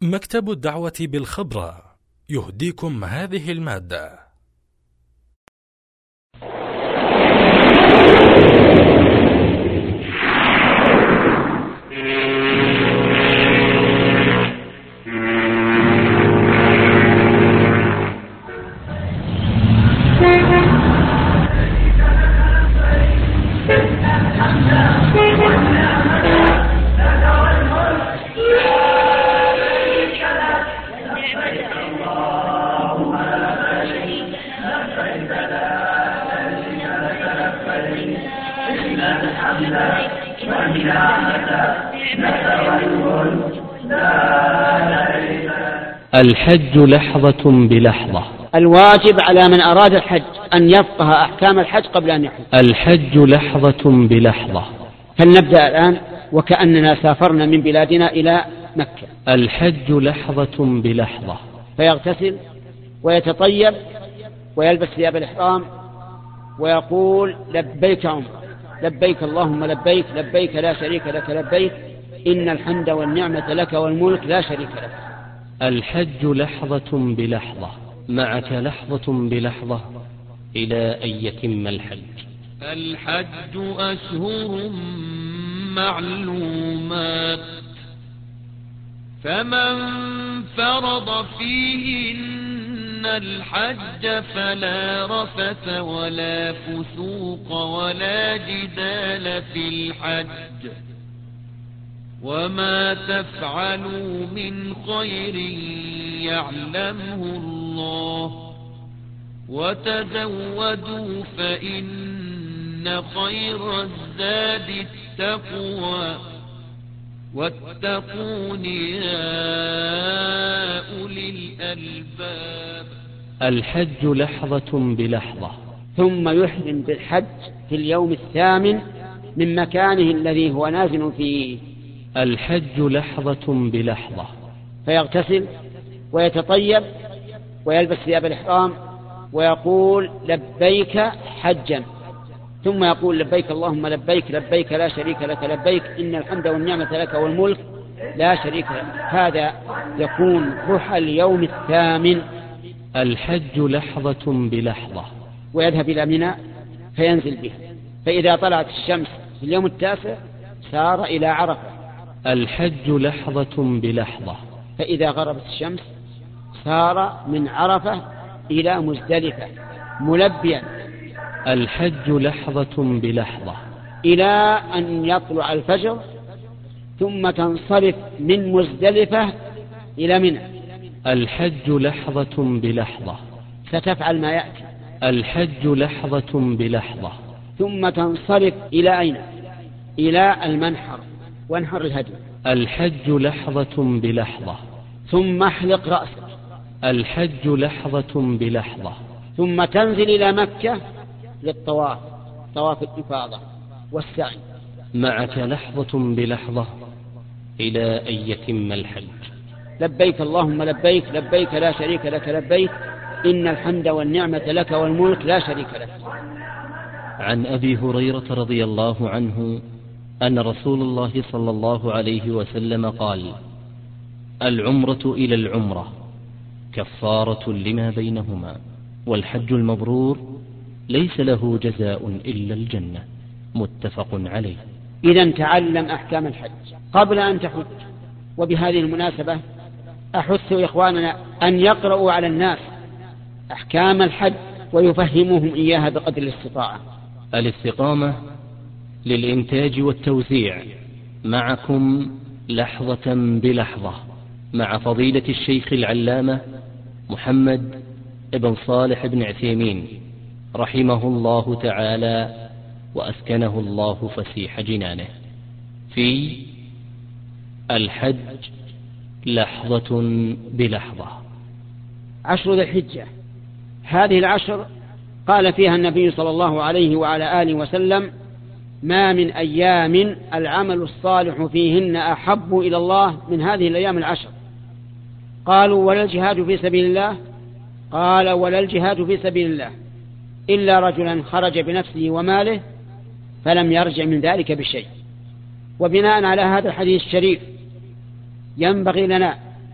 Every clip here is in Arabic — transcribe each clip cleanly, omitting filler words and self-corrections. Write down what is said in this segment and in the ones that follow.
مكتب الدعوة بالخبرة يهديكم هذه المادة. الحج لحظة بلحظة. الواجب على من أراد الحج أن يفقه أحكام الحج قبل أن يحج. الحج لحظة بلحظة. فلنبدأ الآن وكأننا سافرنا من بلادنا إلى مكة. الحج لحظة بلحظة. فيغتسل ويتطيب ويلبس ثياب الإحرام ويقول لبيك عمرة، لبيك اللهم لبيك، لبيك لا شريك لك لبيك، إن الحمد والنعمة لك والملك لا شريك لك. الحج لحظة بلحظة. معك لحظة بلحظة إلى أن يتم الحج. الحج أشهر معلومات، فمن فرض فيهن الحج فلا رفث ولا فسوق ولا جدال في الحج، وما تفعلوا من خير يعلمه الله، وتزودوا فإن خير الزاد التقوى، واتقون يا أولي الألباب. الحج لحظة بلحظة. ثم يحرم بالحج في اليوم الثامن من مكانه الذي هو نازل فيه. الحج لحظة بلحظة. فيغتسل ويتطيب ويلبس ثياب الإحرام ويقول لبيك حجا، ثم يقول لبيك اللهم لبيك، لبيك لا شريك لك لبيك، إن الحمد والنعمة لك والملك لا شريك لك. هذا يكون ضحى اليوم الثامن. الحج لحظة بلحظة. ويذهب إلى منى فينزل بها، فإذا طلعت الشمس في اليوم التاسع سار إلى عرفة. الحج لحظة بلحظة. فإذا غربت الشمس سار من عرفة إلى مزدلفة ملبيا. الحج لحظة بلحظة. إلى أن يطلع الفجر، ثم تنصرف من مزدلفة إلى منى. الحج لحظة بلحظة. ستفعل ما يأتي. الحج لحظة بلحظة. ثم تنصرف إلى أين؟ إلى المنحر وانحر الهدي. الحج لحظة بلحظة. ثم احلق رأسك. الحج لحظة بلحظة. ثم تنزل إلى مكة للطواف، طواف الإفاضة والسعي. معك لحظة بلحظة إلى أن يتم الحج. لبيك اللهم لبيك، لبيك لا شريك لك لبيك، إن الحمد والنعمة لك والملك لا شريك لك. عن أبي هريرة رضي الله عنه أن رسول الله صلى الله عليه وسلم قال: العمرة إلى العمرة كفارة لما بينهما، والحج المبرور ليس له جزاء إلا الجنة. متفق عليه. إذن تعلم أحكام الحج قبل أن تحج. وبهذه المناسبة أحث إخواننا أن يقرأوا على الناس أحكام الحج ويفهموهم إياها بقدر الاستطاعة. الاستقامة للإنتاج والتوزيع. معكم لحظة بلحظة مع فضيلة الشيخ العلامة محمد بن صالح بن عثيمين رحمه الله تعالى وأسكنه الله فسيح جنانه، في الحج لحظة بلحظة. عشر ذي الحجة، هذه العشر قال فيها النبي صلى الله عليه وعلى آله وسلم: ما من أيام العمل الصالح فيهن أحب إلى الله من هذه الأيام العشر. قالوا: ولا الجهاد في سبيل الله؟ قال: ولا الجهاد في سبيل الله إلا رجلا خرج بنفسه وماله فلم يرجع من ذلك بشيء. وبناء على هذا الحديث الشريف ينبغي لنا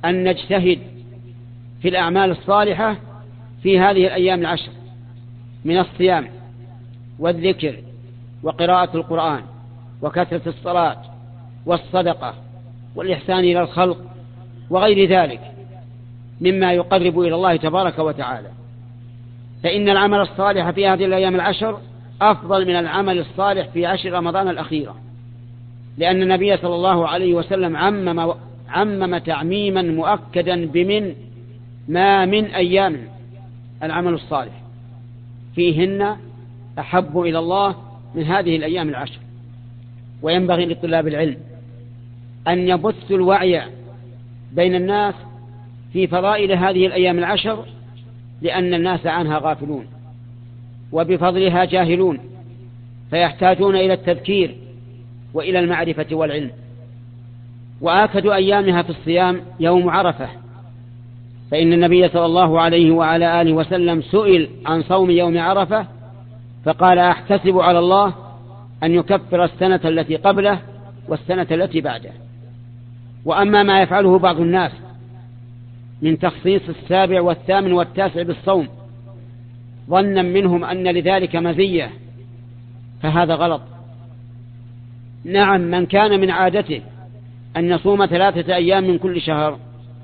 أن نجتهد في الأعمال الصالحة في هذه الأيام العشر من الصيام والذكر وقراءة القرآن وكثرة الصلاة والصدقة والإحسان إلى الخلق وغير ذلك مما يقرب إلى الله تبارك وتعالى. فإن العمل الصالح في هذه الأيام العشر أفضل من العمل الصالح في عشر رمضان الأخيرة، لأن النبي صلى الله عليه وسلم عمم تعميما مؤكدا ما من أيام العمل الصالح فيهن أحب إلى الله من هذه الأيام العشر. وينبغي لطلاب العلم أن يبثوا الوعي بين الناس في فضائل هذه الأيام العشر، لأن الناس عنها غافلون وبفضلها جاهلون، فيحتاجون إلى التذكير وإلى المعرفة والعلم. وآكد أيامها في الصيام يوم عرفة، فإن النبي صلى الله عليه وعلى آله وسلم سئل عن صوم يوم عرفة فقال: أحتسب على الله أن يكفر السنة التي قبله والسنة التي بعده. وأما ما يفعله بعض الناس من تخصيص 7 و8 و9 بالصوم ظنا منهم أن لذلك مزية فهذا غلط. نعم، من كان من عادته أن يصوم 3 أيام من كل شهر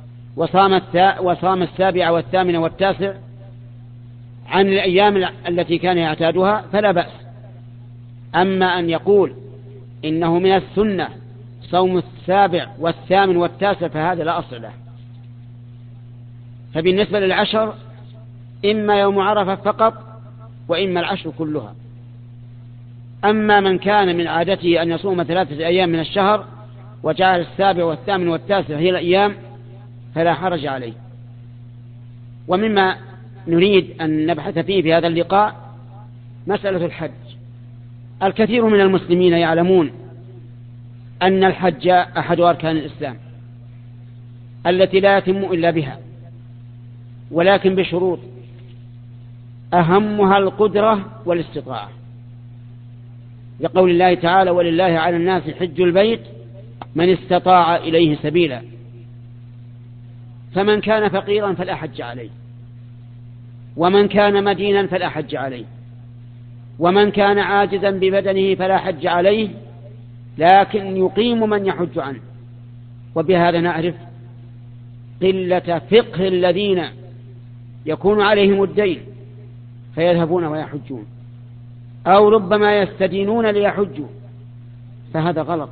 وصام 7 و8 و9 عن الأيام التي كان يعتادها فلا بأس. أما أن يقول إنه من السنة صوم 7 و8 و9 فهذا لا أصل له. فبالنسبة للعشر إما يوم عرفة فقط وإما العشر كلها. أما من كان من عادته أن يصوم 3 أيام من الشهر وجعل 7 و8 و9 هي الأيام فلا حرج عليه. ومما نريد أن نبحث فيه في هذا اللقاء مسألة الحج. الكثير من المسلمين يعلمون أن الحج أحد أركان الإسلام التي لا يتم إلا بها، ولكن بشروط أهمها القدرة والاستطاعة، لقول الله تعالى: ولله على الناس حج البيت من استطاع إليه سبيلا. فمن كان فقيرا فلا حج عليه، ومن كان مدينا فلا حج عليه، ومن كان عاجزا ببدنه فلا حج عليه، لكن يقيم من يحج عنه. وبهذا نعرف قلة فقه الذين يكون عليهم الدين فيذهبون ويحجون، أو ربما يستدينون ليحجوا، فهذا غلط.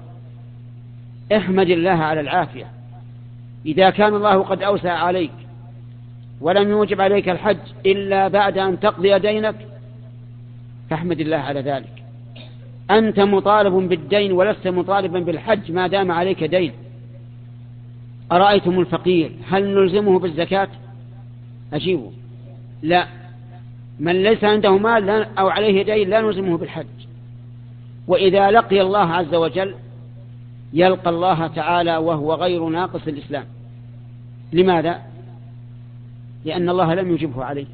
احمد الله على العافية. إذا كان الله قد أوسع عليك ولم يوجب عليك الحج إلا بعد أن تقضي دينك فاحمد الله على ذلك. أنت مطالب بالدين ولست مطالبا بالحج ما دام عليك دين. أرأيتم الفقير هل نلزمه بالزكاة؟ أجيبه لا. من ليس عنده مال أو عليه دين لا نلزمه بالحج. وإذا لقي الله عز وجل يلقى الله تعالى وهو غير ناقص الإسلام. لماذا؟ لأن الله لم يجبه عليه،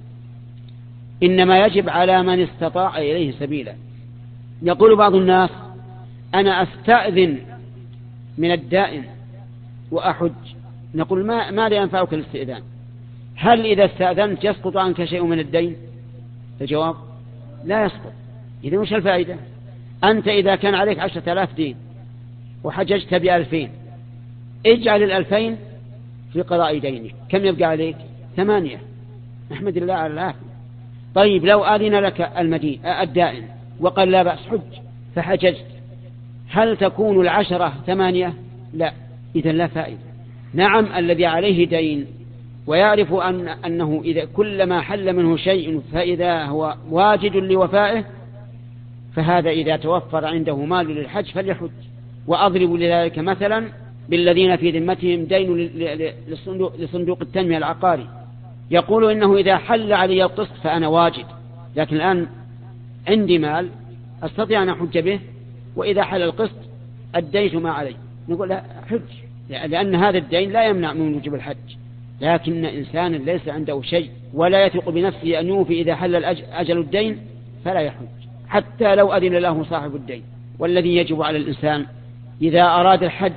إنما يجب على من استطاع إليه سبيلا. يقول بعض الناس: أنا أستأذن من الدائن وأحج. نقول: ماذا ينفعك الاستئذان؟ هل إذا استأذنت يسقط عنك شيء من الدين؟ الجواب: لا يسقط. إذن وش الفائدة؟ أنت إذا كان عليك 10,000 دين وحججت ب2,000 اجعل 2,000 في قضاء دينك، كم يبقى عليك؟ 8. نحمد الله على العافية. طيب لو أذن لك الدائن وقال لا بأس حج فحججت، هل تكون 10 8؟ لا. إذن لا فائدة. نعم، الذي عليه دين ويعرف أنه إذا كلما حل منه شيء فإذا هو واجد لوفائه، فهذا إذا توفر عنده مال للحج فليحج. وأضرب لذلك مثلا بالذين في ذمتهم دين لصندوق التنمية العقاري، يقول إنه إذا حل علي القسط فأنا واجد، لكن الآن عندي مال أستطيع أن أحج به، وإذا حل القسط أديت ما علي. نقول لا حج، لأن هذا الدين لا يمنع من وجوب الحج. لكن إنسان ليس عنده شيء ولا يثق بنفسه أن يوفي إذا حل أجل الدين فلا يحج حتى لو أذن له صاحب الدين. والذي يجب على الإنسان إذا أراد الحج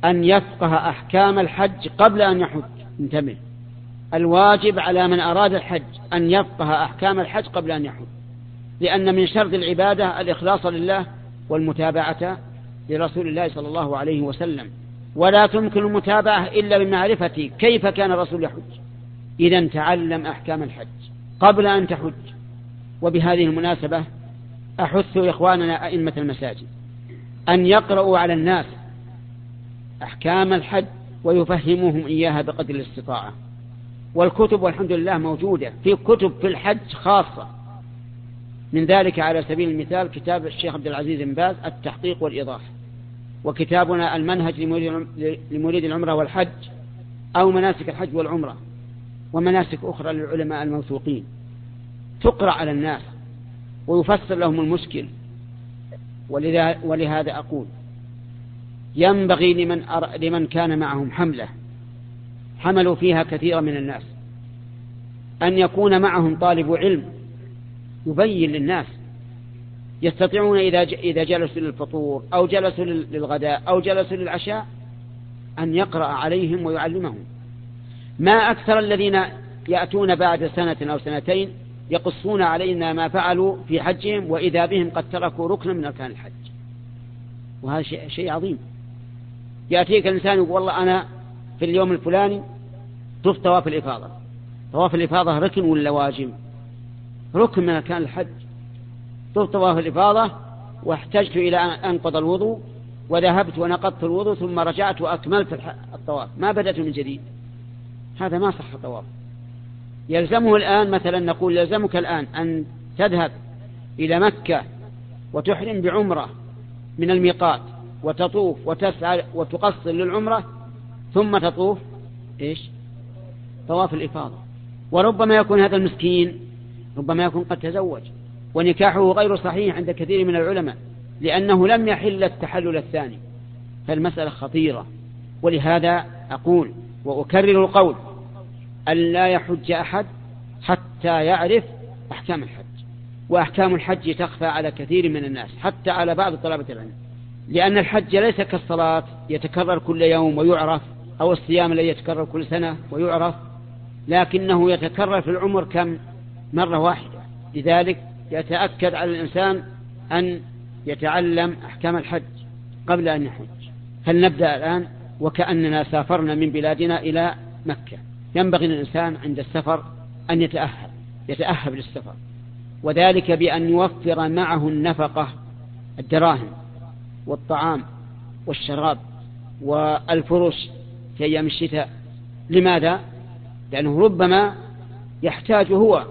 أن يفقه أحكام الحج قبل أن يحج. انتبه، الواجب على من أراد الحج أن يفقه أحكام الحج قبل أن يحج، لأن من شرط العبادة الإخلاص لله والمتابعة لرسول الله صلى الله عليه وسلم، ولا تمكن المتابعة إلا بمعرفة كيف كان الرسول يحج. إذن تعلم أحكام الحج قبل أن تحج. وبهذه المناسبة أحث إخواننا أئمة المساجد أن يقرأوا على الناس أحكام الحج ويفهموهم إياها بقدر الاستطاعة. والكتب والحمد لله موجودة، في كتب في الحج خاصة، من ذلك على سبيل المثال كتاب الشيخ عبد العزيز بن باز التحقيق والإيضاح، وكتابنا المنهج لمريد العمرة والحج، أو مناسك الحج والعمرة، ومناسك أخرى للعلماء الموثوقين، تقرأ على الناس ويفسر لهم المشكل. ولهذا أقول ينبغي لمن كان معهم حملة حملوا فيها كثيرا من الناس أن يكون معهم طالب علم يبين للناس، يستطيعون إذا جلسوا للفطور أو جلسوا للغداء أو جلسوا للعشاء أن يقرأ عليهم ويعلمهم. ما أكثر الذين يأتون بعد سنة أو سنتين يقصون علينا ما فعلوا في حجهم، وإذا بهم قد تركوا ركنا من أركان الحج، وهذا شيء عظيم. يأتيك الإنسان يقول والله أنا في اليوم الفلاني طفت طواف الإفاضة. طواف الإفاضة ركن ولا واجب؟ ركن من أركان الحج. طفت طواف الإفاضة واحتجت إلى أن أنقض الوضوء، وذهبت ونقضت الوضوء ثم رجعت وأكملت الطواف، ما بدأت من جديد، هذا ما صح الطواف. يلزمه الآن مثلا نقول يلزمك الآن أن تذهب إلى مكة وتحرم بعمرة من الميقات وتطوف وتسعى وتقصر للعمرة، ثم تطوف طواف الإفاضة. وربما يكون هذا المسكين ربما يكون قد تزوج ونكاحه غير صحيح عند كثير من العلماء، لأنه لم يحل التحلل الثاني، فالمسألة خطيرة. ولهذا أقول وأكرر القول أن لا يحج أحد حتى يعرف أحكام الحج. وأحكام الحج تخفى على كثير من الناس، حتى على بعض طلبة العلم، لأن الحج ليس كالصلاة يتكرر كل يوم ويعرف، أو الصيام الذي يتكرر كل سنة ويعرف، لكنه يتكرر في العمر كم مرة واحدة. لذلك يتأكد على الإنسان أن يتعلم أحكام الحج قبل أن يحج. فلنبدأ الآن وكأننا سافرنا من بلادنا إلى مكة. ينبغي للإنسان عند السفر أن يتأهب للسفر، وذلك بأن يوفر معه النفقة، الدراهم والطعام والشراب والفرش في أيام الشتاء. لماذا؟ لأنه ربما يحتاج هو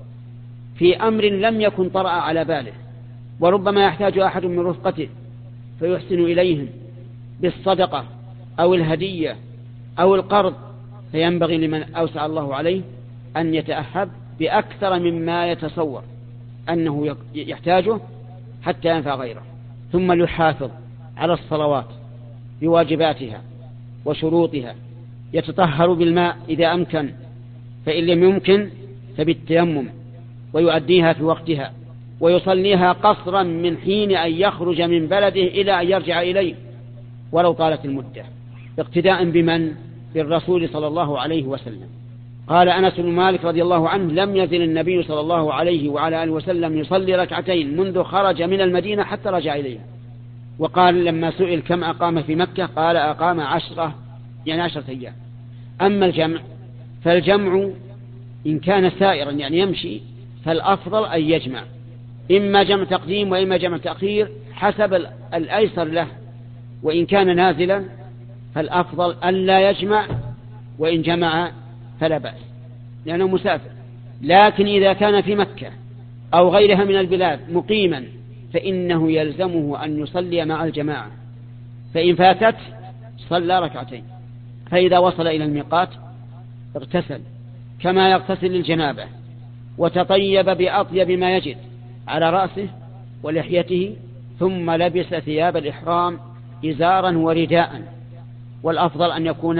في أمر لم يكن طرأ على باله، وربما يحتاج أحد من رفقته فيحسن إليهم بالصدقة أو الهدية أو القرض، فينبغي لمن أوسع الله عليه أن يتأهب بأكثر مما يتصور أنه يحتاجه حتى ينفع غيره. ثم يحافظ على الصلوات بواجباتها وشروطها، يتطهر بالماء إذا أمكن، فإن لم يمكن فبالتيمم، ويؤديها في وقتها، ويصليها قصرا من حين أن يخرج من بلده إلى أن يرجع إليه ولو طالت المدة، اقتداء بمن؟ بالرسول صلى الله عليه وسلم. قال أنس بن مالك رضي الله عنه: لم يزل النبي صلى الله عليه وعلى آله وسلم يصلي ركعتين منذ خرج من المدينة حتى رجع إليها. وقال لما سئل كم أقام في مكة قال أقام 10 أيام. أما الجمع فالجمع إن كان سائرا يعني يمشي فالأفضل أن يجمع، إما جمع تقديم وإما جمع تأخير حسب الأيسر له، وإن كان نازلا فالأفضل ألا يجمع، وإن جمع فلا بأس لأنه مسافر. لكن إذا كان في مكة أو غيرها من البلاد مقيما فإنه يلزمه أن يصلي مع الجماعة، فإن فاتت صلى ركعتين، فإذا وصل إلى الميقات اغتسل كما يغتسل للجنابة، وتطيب بأطيب ما يجد على رأسه ولحيته، ثم لبس ثياب الإحرام إزارا ورداء، والأفضل أن يكون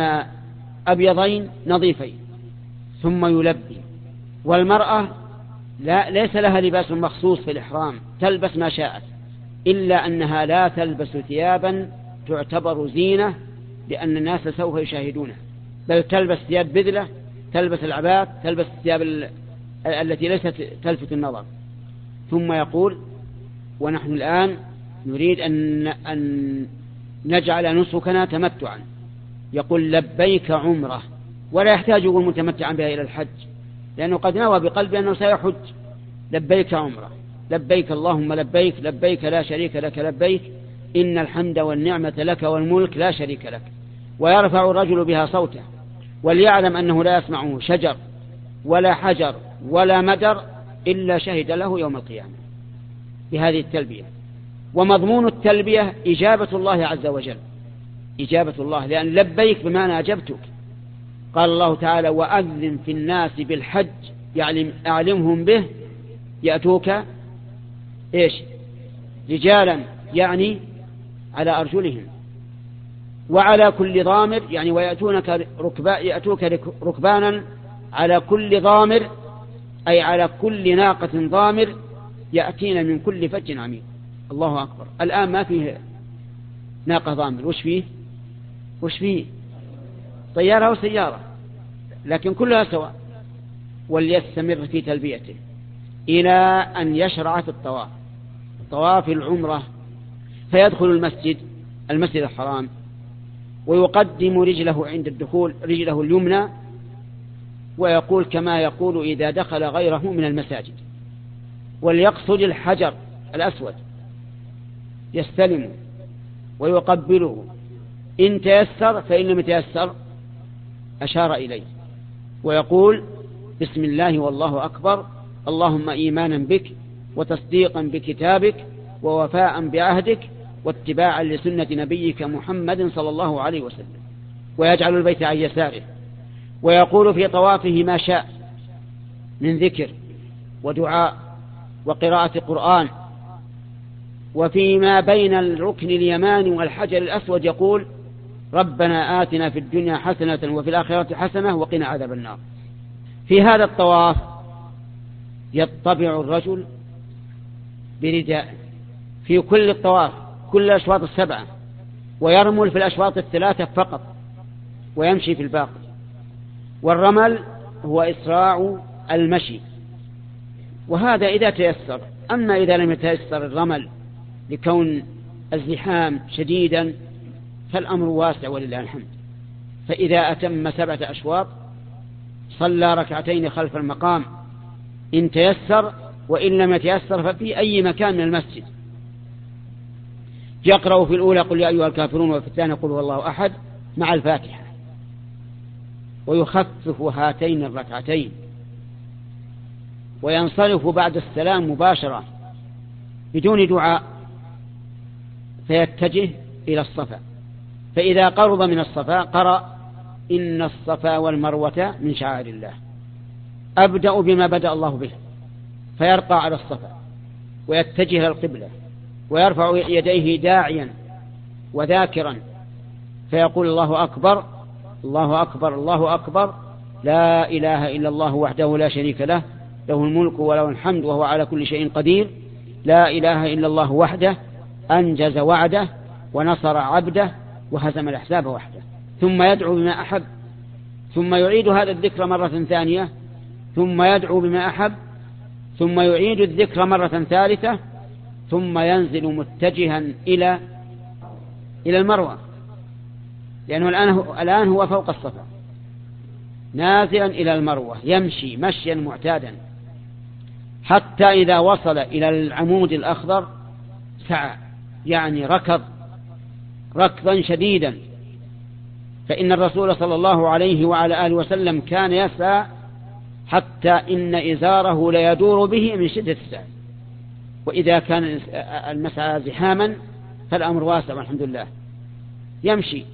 أبيضين نظيفين، ثم يلبي. والمرأة ليس لها لباس مخصوص في الإحرام، تلبس ما شاءت، إلا أنها لا تلبس ثيابا تعتبر زينة لأن الناس سوف يشاهدونه، بل تلبس ثياب بذلة، تلبس العباءات، تلبس الثياب التي ليست تلفت النظر. ثم يقول: ونحن الآن نريد أن نجعل نسكنا تمتعا. يقول: لبيك عمره، ولا يحتاج يقول متمتعا بها إلى الحج، لأنه قد نوى بقلبه أنه سيحج. لبيك عمره، لبيك اللهم لبيك، لبيك لا شريك لك لبيك، إن الحمد والنعمة لك والملك لا شريك لك. ويرفع الرجل بها صوته، وليعلم أنه لا يسمعه شجر ولا حجر ولا مدر إلا شهد له يوم القيامة بهذه التلبية. ومضمون التلبية إجابة الله عز وجل، إجابة الله، لأن لبيك بمعنى أجبتك. قال الله تعالى: وأذن في الناس بالحج أعلمهم به يأتوك إيش؟ رجالا، يعني على أرجلهم، وعلى كل ضامر، يعني يأتوك ركبانا على كل ضامر، أي على كل ناقة ضامر يأتين من كل فج عميق. الله أكبر. الآن ما فيه ناقة ضامر، وش فيه طيارة وسيارة، لكن كلها سواء. وليستمر في تلبيته إلى أن يشرع في الطواف، طواف العمرة، فيدخل المسجد الحرام، ويقدم رجله عند الدخول، رجله اليمنى، ويقول كما يقول إذا دخل غيره من المساجد. وليقصد الحجر الأسود، يستلمه ويقبله إن تيسر، فإن لم يتيسر أشار إليه ويقول: بسم الله والله أكبر، اللهم إيمانا بك وتصديقا بكتابك ووفاء بعهدك واتباعا لسنة نبيك محمد صلى الله عليه وسلم. ويجعل البيت عن يساره، ويقول في طوافه ما شاء من ذكر ودعاء وقراءة قرآن. وفيما بين الركن اليماني والحجر الأسود يقول: ربنا آتنا في الدنيا حسنة وفي الآخرة حسنة وقنا عذاب النار. في هذا الطواف يطبع الرجل برداء في كل الطواف، كل الأشواط 7، ويرمل في الأشواط 3 فقط، ويمشي في الباقي. والرمل هو إسراع المشي، وهذا إذا تيسر. أما إذا لم يتيسر الرمل لكون الزحام شديدا فالأمر واسع ولله الحمد. فإذا أتم 7 أشواط صلى ركعتين خلف المقام إن تيسر، وإن لم يتيسر ففي أي مكان من المسجد. يقرأ في الأولى قل يا أيها الكافرون، وفي الثانية قل هو الله أحد مع الفاتحة، ويخفف هاتين الركعتين، وينصرف بعد السلام مباشرة بدون دعاء، فيتجه إلى الصفا. فإذا قرب من الصفا قرأ: إن الصفا والمروة من شعائر الله، أبدأ بما بدأ الله به، فيرقى على الصفا ويتجه إلى القبلة، ويرفع يديه داعيا وذاكرا، فيقول: الله أكبر الله أكبر الله أكبر، لا إله إلا الله وحده لا شريك له، له الملك وله الحمد وهو على كل شيء قدير، لا إله إلا الله وحده أنجز وعده ونصر عبده وهزم الأحزاب وحده. ثم يدعو بما أحب، ثم يعيد هذا الذكر مرة ثانية، ثم يدعو بما أحب، ثم يعيد الذكر مرة ثالثة، ثم ينزل متجها إلى المروة، لأنه الآن هو فوق الصفا، نازلا إلى المروة، يمشي مشيا معتادا حتى إذا وصل إلى العمود الأخضر سعى، يعني ركض ركضا شديدا. فإن الرسول صلى الله عليه وعلى آله وسلم كان يسعى حتى إن إزاره ليدور به من شدة السعي. وإذا كان المسعى زحاما فالأمر واسع والحمد لله، يمشي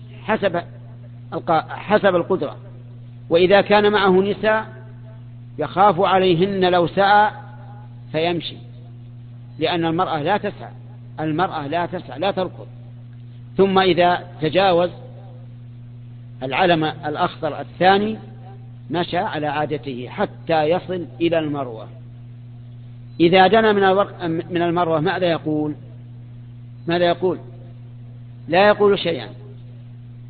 حسب القدرة. وإذا كان معه نساء يخاف عليهن لو سعى فيمشي، لأن المرأة لا تسعى لا تركض. ثم إذا تجاوز العلم الأخضر الثاني مشى على عادته حتى يصل إلى المروة. إذا دنا من المروة ماذا يقول؟ لا يقول شيئا،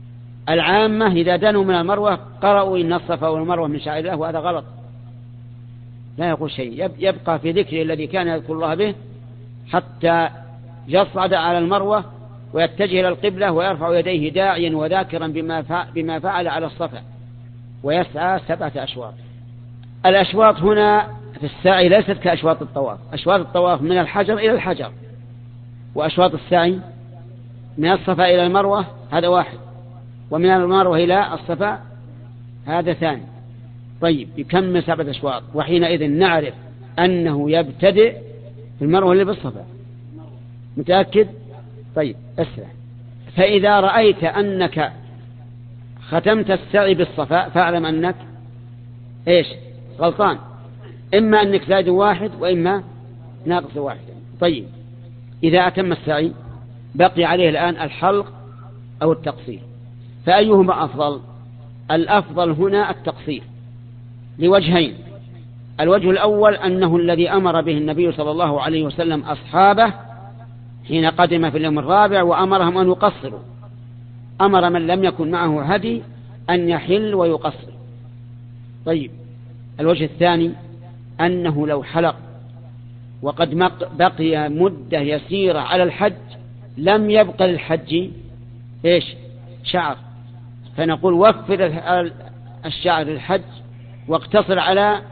العامة إذا دنوا من المروة قرأوا إن الصفا والمروة من شعائر الله، وهذا غلط، لا يقول شيء، يبقى في ذكره الذي كان يذكر الله به حتى يصعد على المروة ويتجه إلى القبلة ويرفع يديه داعيا وذاكرا بما فعل على الصفا، ويسعى 7 أشواط. الأشواط هنا في السعي ليست كأشواط الطواف، أشواط الطواف من الحجر إلى الحجر، وأشواط السعي من الصفا إلى المروة هذا واحد، ومن المروة إلى الصفا هذا ثاني. طيب يكمل 7 أشواط، وحينئذ نعرف أنه يبتدئ في المروة اللي بالصفا. متأكد؟ طيب اسرع. فإذا رأيت أنك ختمت السعي بالصفا فاعلم أنك إيش؟ غلطان، إما أنك زائد 1 وإما ناقص 1. طيب إذا أتم السعي بقي عليه الآن الحلق أو التقصير، فأيهما أفضل؟ الأفضل هنا التقصير لوجهين. الوجه الأول أنه الذي أمر به النبي صلى الله عليه وسلم أصحابه حين قدم في اليوم الرابع وأمرهم أن يقصروا، أمر من لم يكن معه هدي أن يحل ويقصر. طيب الوجه الثاني أنه لو حلق وقد بقي مدة يسيرة على الحج لم يبق للحج إيش؟ شعر، فنقول وفر الشعر للحج واقتصر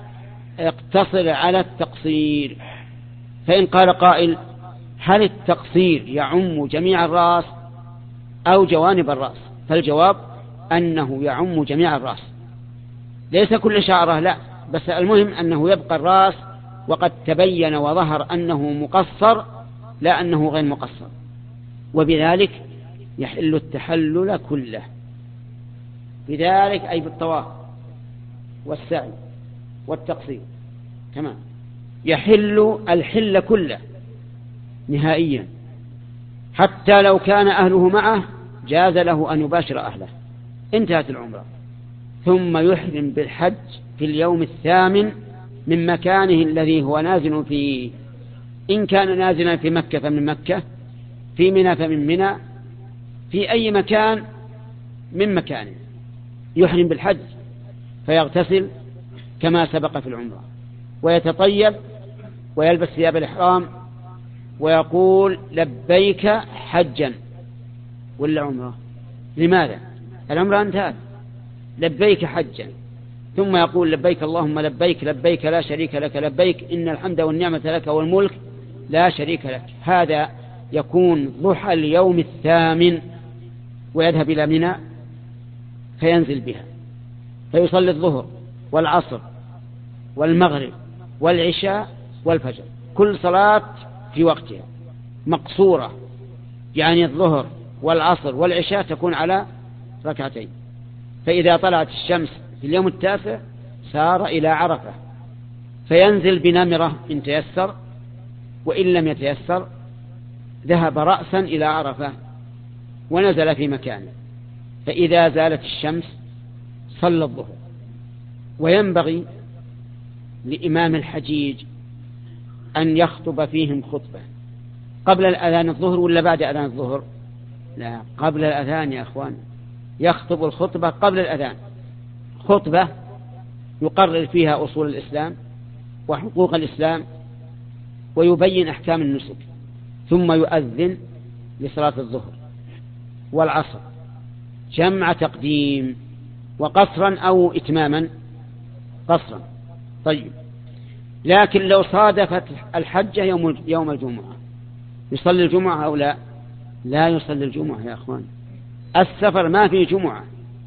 على التقصير. فإن قال قائل هل التقصير يعم جميع الرأس أو جوانب الرأس؟ فالجواب أنه يعم جميع الرأس، ليس كل شعره لا، بس المهم أنه يبقى الرأس وقد تبين وظهر أنه مقصر لا أنه غير مقصر، وبذلك يحل التحلل كله، بذلك أي بالطواف والسعي والتقصير تمام، يحل الحل كله نهائيا، حتى لو كان أهله معه جاز له أن يباشر أهله، انتهت العمرة. ثم يحرم بالحج في اليوم 8 من مكانه الذي هو نازل فيه، إن كان نازلا في مكة فمن مكة، في منى فمن منى، في أي مكان من مكانه يحرم بالحج، فيغتسل كما سبق في العمرة ويتطيب ويلبس ثياب الإحرام ويقول لبيك حجا ولا عمرة. لماذا؟ العمرة انتهت، لبيك حجا، ثم يقول لبيك اللهم لبيك لبيك لا شريك لك لبيك إن الحمد والنعمة لك والملك لا شريك لك. هذا يكون ضحى اليوم 8 ويذهب إلى منى فينزل بها فيصلي الظهر والعصر والمغرب والعشاء والفجر، كل صلاة في وقتها مقصورة، يعني الظهر والعصر والعشاء تكون على 2 ركعتين. فإذا طلعت الشمس في اليوم 9 سار إلى عرفة فينزل بنمرة إن تيسر، وإن لم يتيسر ذهب رأسا إلى عرفة ونزل في مكانه، فإذا زالت الشمس صلى الظهر. وينبغي لإمام الحجيج أن يخطب فيهم خطبة قبل الأذان الظهر ولا بعد أذان الظهر؟ لا، قبل الأذان يا أخوان، يخطب الخطبة قبل الأذان، خطبة يقرر فيها أصول الإسلام وحقوق الإسلام ويبين أحكام النسك، ثم يؤذن لصلاة الظهر والعصر جمع تقديم وقصرا أو إتماما قصرا. طيب لكن لو صادفت الحجة يوم الجمعة يصلي الجمعة أو لا؟ لا يصلي الجمعة يا أخوان، السفر ما فيه جمعة،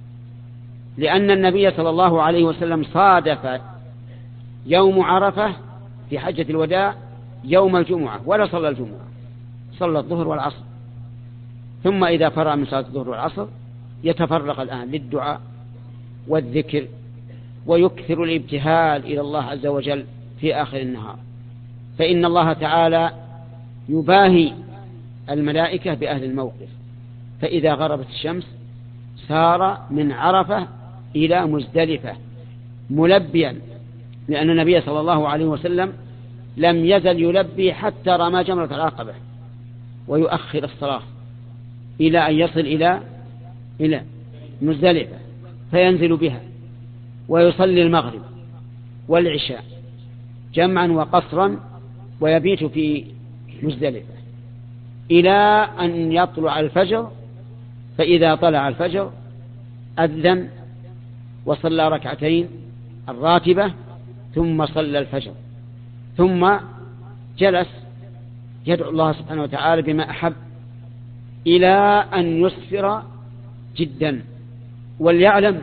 لأن النبي صلى الله عليه وسلم صادف يوم عرفة في حجة الوداع يوم الجمعة ولا صلى الجمعة، صلى الظهر والعصر، ثم إذا فرغ من صلاة الظهر والعصر يتفرغ الآن للدعاء والذكر ويكثر الابتهال إلى الله عز وجل في آخر النهار، فإن الله تعالى يباهي الملائكة بأهل الموقف. فإذا غربت الشمس سار من عرفة إلى مزدلفة ملبيا، لأن النبي صلى الله عليه وسلم لم يزل يلبي حتى رمى جمرة العقبة، ويؤخر الصلاة إلى أن يصل مزدلفة فينزل بها ويصلي المغرب والعشاء جمعا وقصرا ويبيت في مزدلفة إلى أن يطلع الفجر، فإذا طلع الفجر أذن وصلى ركعتين الراتبة ثم صلى الفجر، ثم جلس يدعو الله سبحانه وتعالى بما أحب إلى أن يسفر جدا. وليعلم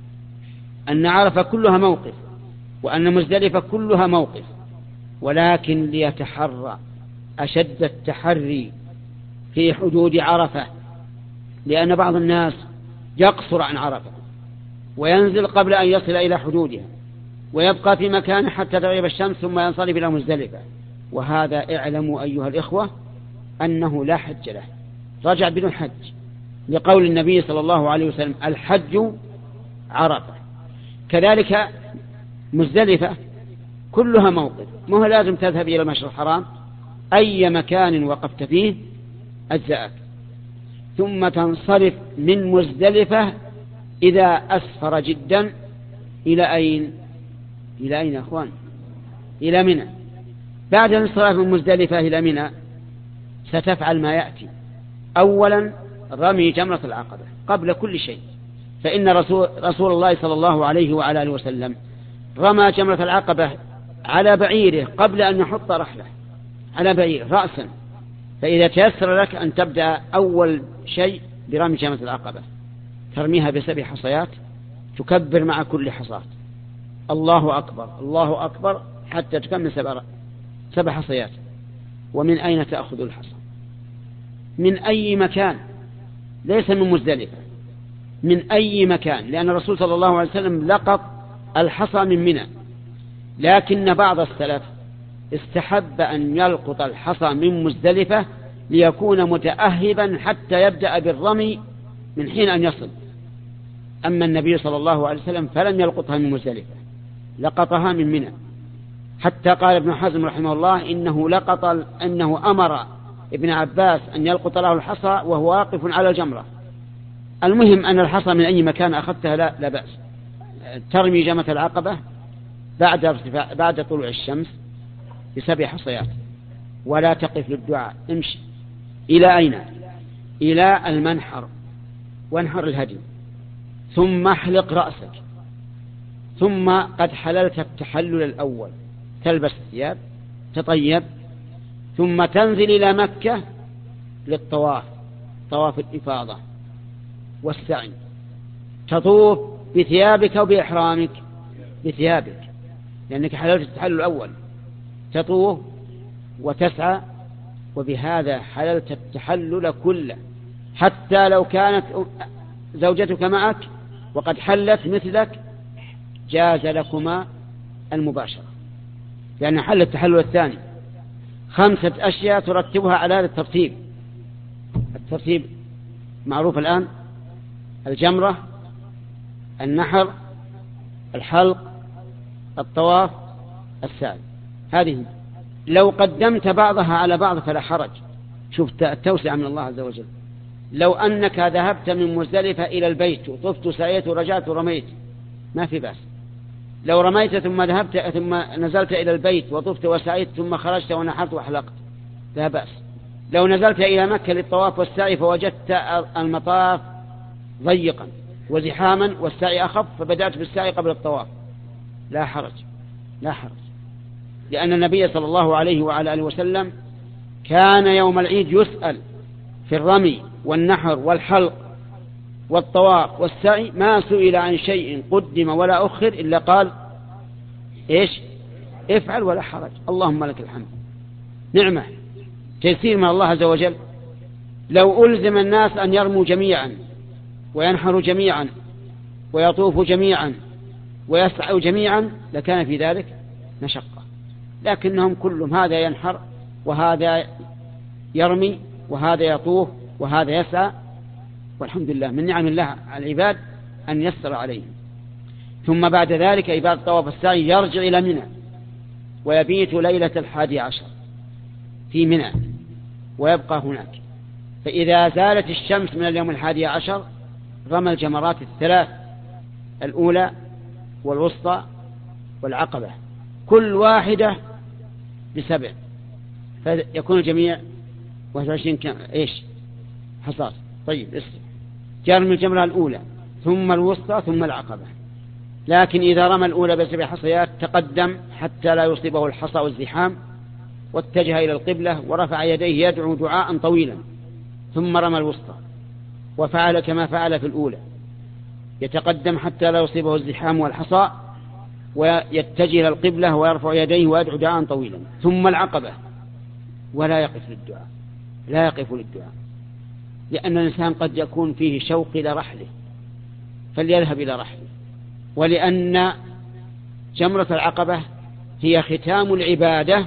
أن عرفة كلها موقف وأن مزدلفة كلها موقف، ولكن ليتحرى أشد التحري في حدود عرفة، لأن بعض الناس يقصر عن عرفة وينزل قبل أن يصل إلى حدودها ويبقى في مكانه حتى تغيب الشمس ثم ينصرف إلى مزدلفة، وهذا اعلموا أيها الإخوة أنه لا حج له، رجع بدون حج، لقول النبي صلى الله عليه وسلم الحج عرفة. كذلك مزدلفة كلها موقف، ما هو لازم تذهب إلى المشعر الحرام، أي مكان وقفت فيه أجزأك، ثم تنصرف من مزدلفة إذا أسفر جدا إلى أين؟ إلى أين يا أخوان؟ إلى منى. بعد الانصراف من مزدلفة إلى منى ستفعل ما يأتي. أولا رمي جمرة العقبة قبل كل شيء، فإن رسول الله صلى الله عليه وعلى آله وسلم رمى جمرة العقبة على بعيره قبل أن يحط رحله، على بعير رأسا. فإذا تيسر لك أن تبدأ أول شيء برمي جمرة العقبة، ترميها ب7 حصيات، تكبر مع كل حصاة الله أكبر الله أكبر حتى تكمل 7 حصيات. ومن أين تأخذ الحصى؟ من أي مكان، ليس من مزدلفة، من أي مكان، لأن الرسول صلى الله عليه وسلم لقط الحصى من منى، لكن بعض السلف استحب أن يلقط الحصى من مزدلفة ليكون متأهبا حتى يبدأ بالرمي من حين أن يصل. أما النبي صلى الله عليه وسلم فلم يلقطها من مزدلفة، لقطها من منى، حتى قال ابن حزم رحمه الله إنه أمر ابن عباس أن يلقط له الحصى وهو واقف على الجمرة. المهم أن الحصى من أي مكان أخذتها لا بأس. ترمي جمرة العقبة بعد طلوع الشمس ب7 حصيات، ولا تقف للدعاء، امشي إلى أين؟ إلى المنحر، وانحر الهدي، ثم احلق رأسك، ثم قد حللت التحلل الأول، تلبس الثياب، تطيب، ثم تنزل إلى مكة للطواف، طواف الإفاضة والسعي، تطوف بثيابك وبإحرامك، بثيابك لأنك حللت التحلل الأول، تطوف وتسعى، وبهذا حللت التحلل كله، حتى لو كانت زوجتك معك وقد حلت مثلك جاز لكما المباشرة، لأن حل التحلل الثاني 5 أشياء ترتبها على هذا الترتيب. الترتيب معروف الآن: الجمرة، النحر، الحلق، الطواف، السعي. هذه لو قدمت بعضها على بعض فلا حرج. شوف التوسعة من الله عز وجل. لو أنك ذهبت من مزدلفة إلى البيت وطفت وسعيت ورجعت ورميت ما في بأس. لو رميت ثم ذهبت ثم نزلت إلى البيت وطفت وسعيت ثم خرجت ونحرت وحلقت لا بأس. لو نزلت إلى مكة للطواف والسعي فوجدت المطاف ضيقا وزحاما والسعي أخف فبدأت بالسعي قبل الطواف لا حرج، لا حرج، لأن النبي صلى الله عليه وعلى آله وسلم كان يوم العيد يسأل في الرمي والنحر والحلق والطواف والسعي ما سئل عن شيء قدم ولا أخر إلا قال إيش؟ افعل ولا حرج، اللهم لك الحمد. نعمة، تيسير من الله عز وجل. لو ألزم الناس أن يرموا جميعا وينحروا جميعا ويطوفوا جميعا ويسعوا جميعا لكان في ذلك مشقة، لكنهم كلهم هذا ينحر وهذا يرمي وهذا يطوف وهذا يسعى، والحمد لله من نعم الله على العباد أن يسر عليهم. ثم بعد ذلك عباد الطواف السعي يرجع إلى منى ويبيت ليلة 11 في منى ويبقى هناك، فإذا زالت الشمس من اليوم 11 رمى الجمرات الثلاث الأولى والوسطى والعقبة كل واحدة ب7 فيكون الجميع 21 إيش حصاد. طيب يرمي الجمرة الأولى ثم الوسطى ثم العقبة، لكن إذا رمى الأولى ب7 حصيات تقدم حتى لا يصيبه الحصى والزحام، واتجه إلى القبلة ورفع يديه يدعو دعاء طويلا، ثم رمى الوسطى وفعل كما فعل في الأولى، يتقدم حتى لا يصيبه الزحام والحصى ويتجه إلى القبلة ويرفع يديه ويدعو دعاء طويلا، ثم العقبة ولا يقف للدعاء، لا يقف للدعاء، لأن الإنسان قد يكون فيه شوق إلى رحله فليذهب إلى رحله، ولأن جمرة العقبة هي ختام العبادة،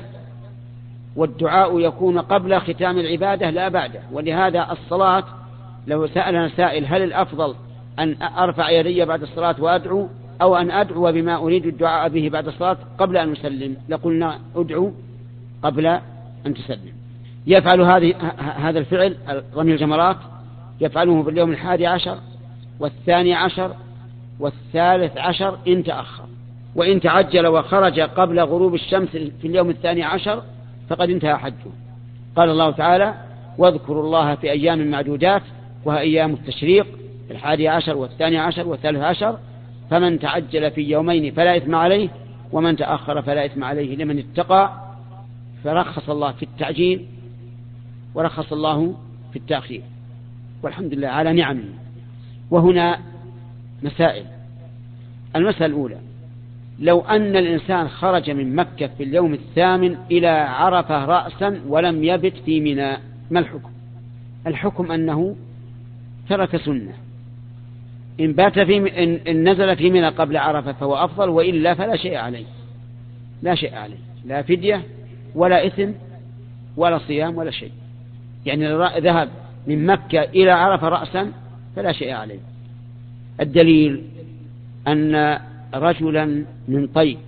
والدعاء يكون قبل ختام العبادة لا بعده. ولهذا الصلاة لو سألنا سائل هل الأفضل أن أرفع يدي بعد الصلاة وأدعو أو أن أدعو بما أريد الدعاء به بعد الصلاة قبل أن أسلم، لقلنا أدعو قبل أن تسلم. يفعل هذا الفعل رمي الجمرات يفعله في اليوم 11 و12 و13 إن تأخر، وإن تعجل وخرج قبل غروب الشمس في اليوم 12 فقد انتهى حجه. قال الله تعالى واذكروا الله في أيام معدودات وهي أيام التشريق 11 و12 و13، فمن تعجل في يومين فلا إثم عليه ومن تأخر فلا إثم عليه لمن اتقى. فرخص الله في التعجيل ورخص الله في التأخير، والحمد لله على نعمه. وهنا مسائل. المسألة الأولى: لو أن الإنسان خرج من مكة في اليوم 8 إلى عرفة رأسا ولم يبت في منى، ما الحكم؟ الحكم أنه ترك سنة. إن بات إن نزل في منى قبل عرفة فهو أفضل، وإلا فلا شيء عليه، لا شيء عليه، لا فدية ولا إثم ولا صيام ولا شيء. يعني ذهب من مكة إلى عرفة رأسا فلا شيء عليه. الدليل أن رجلا من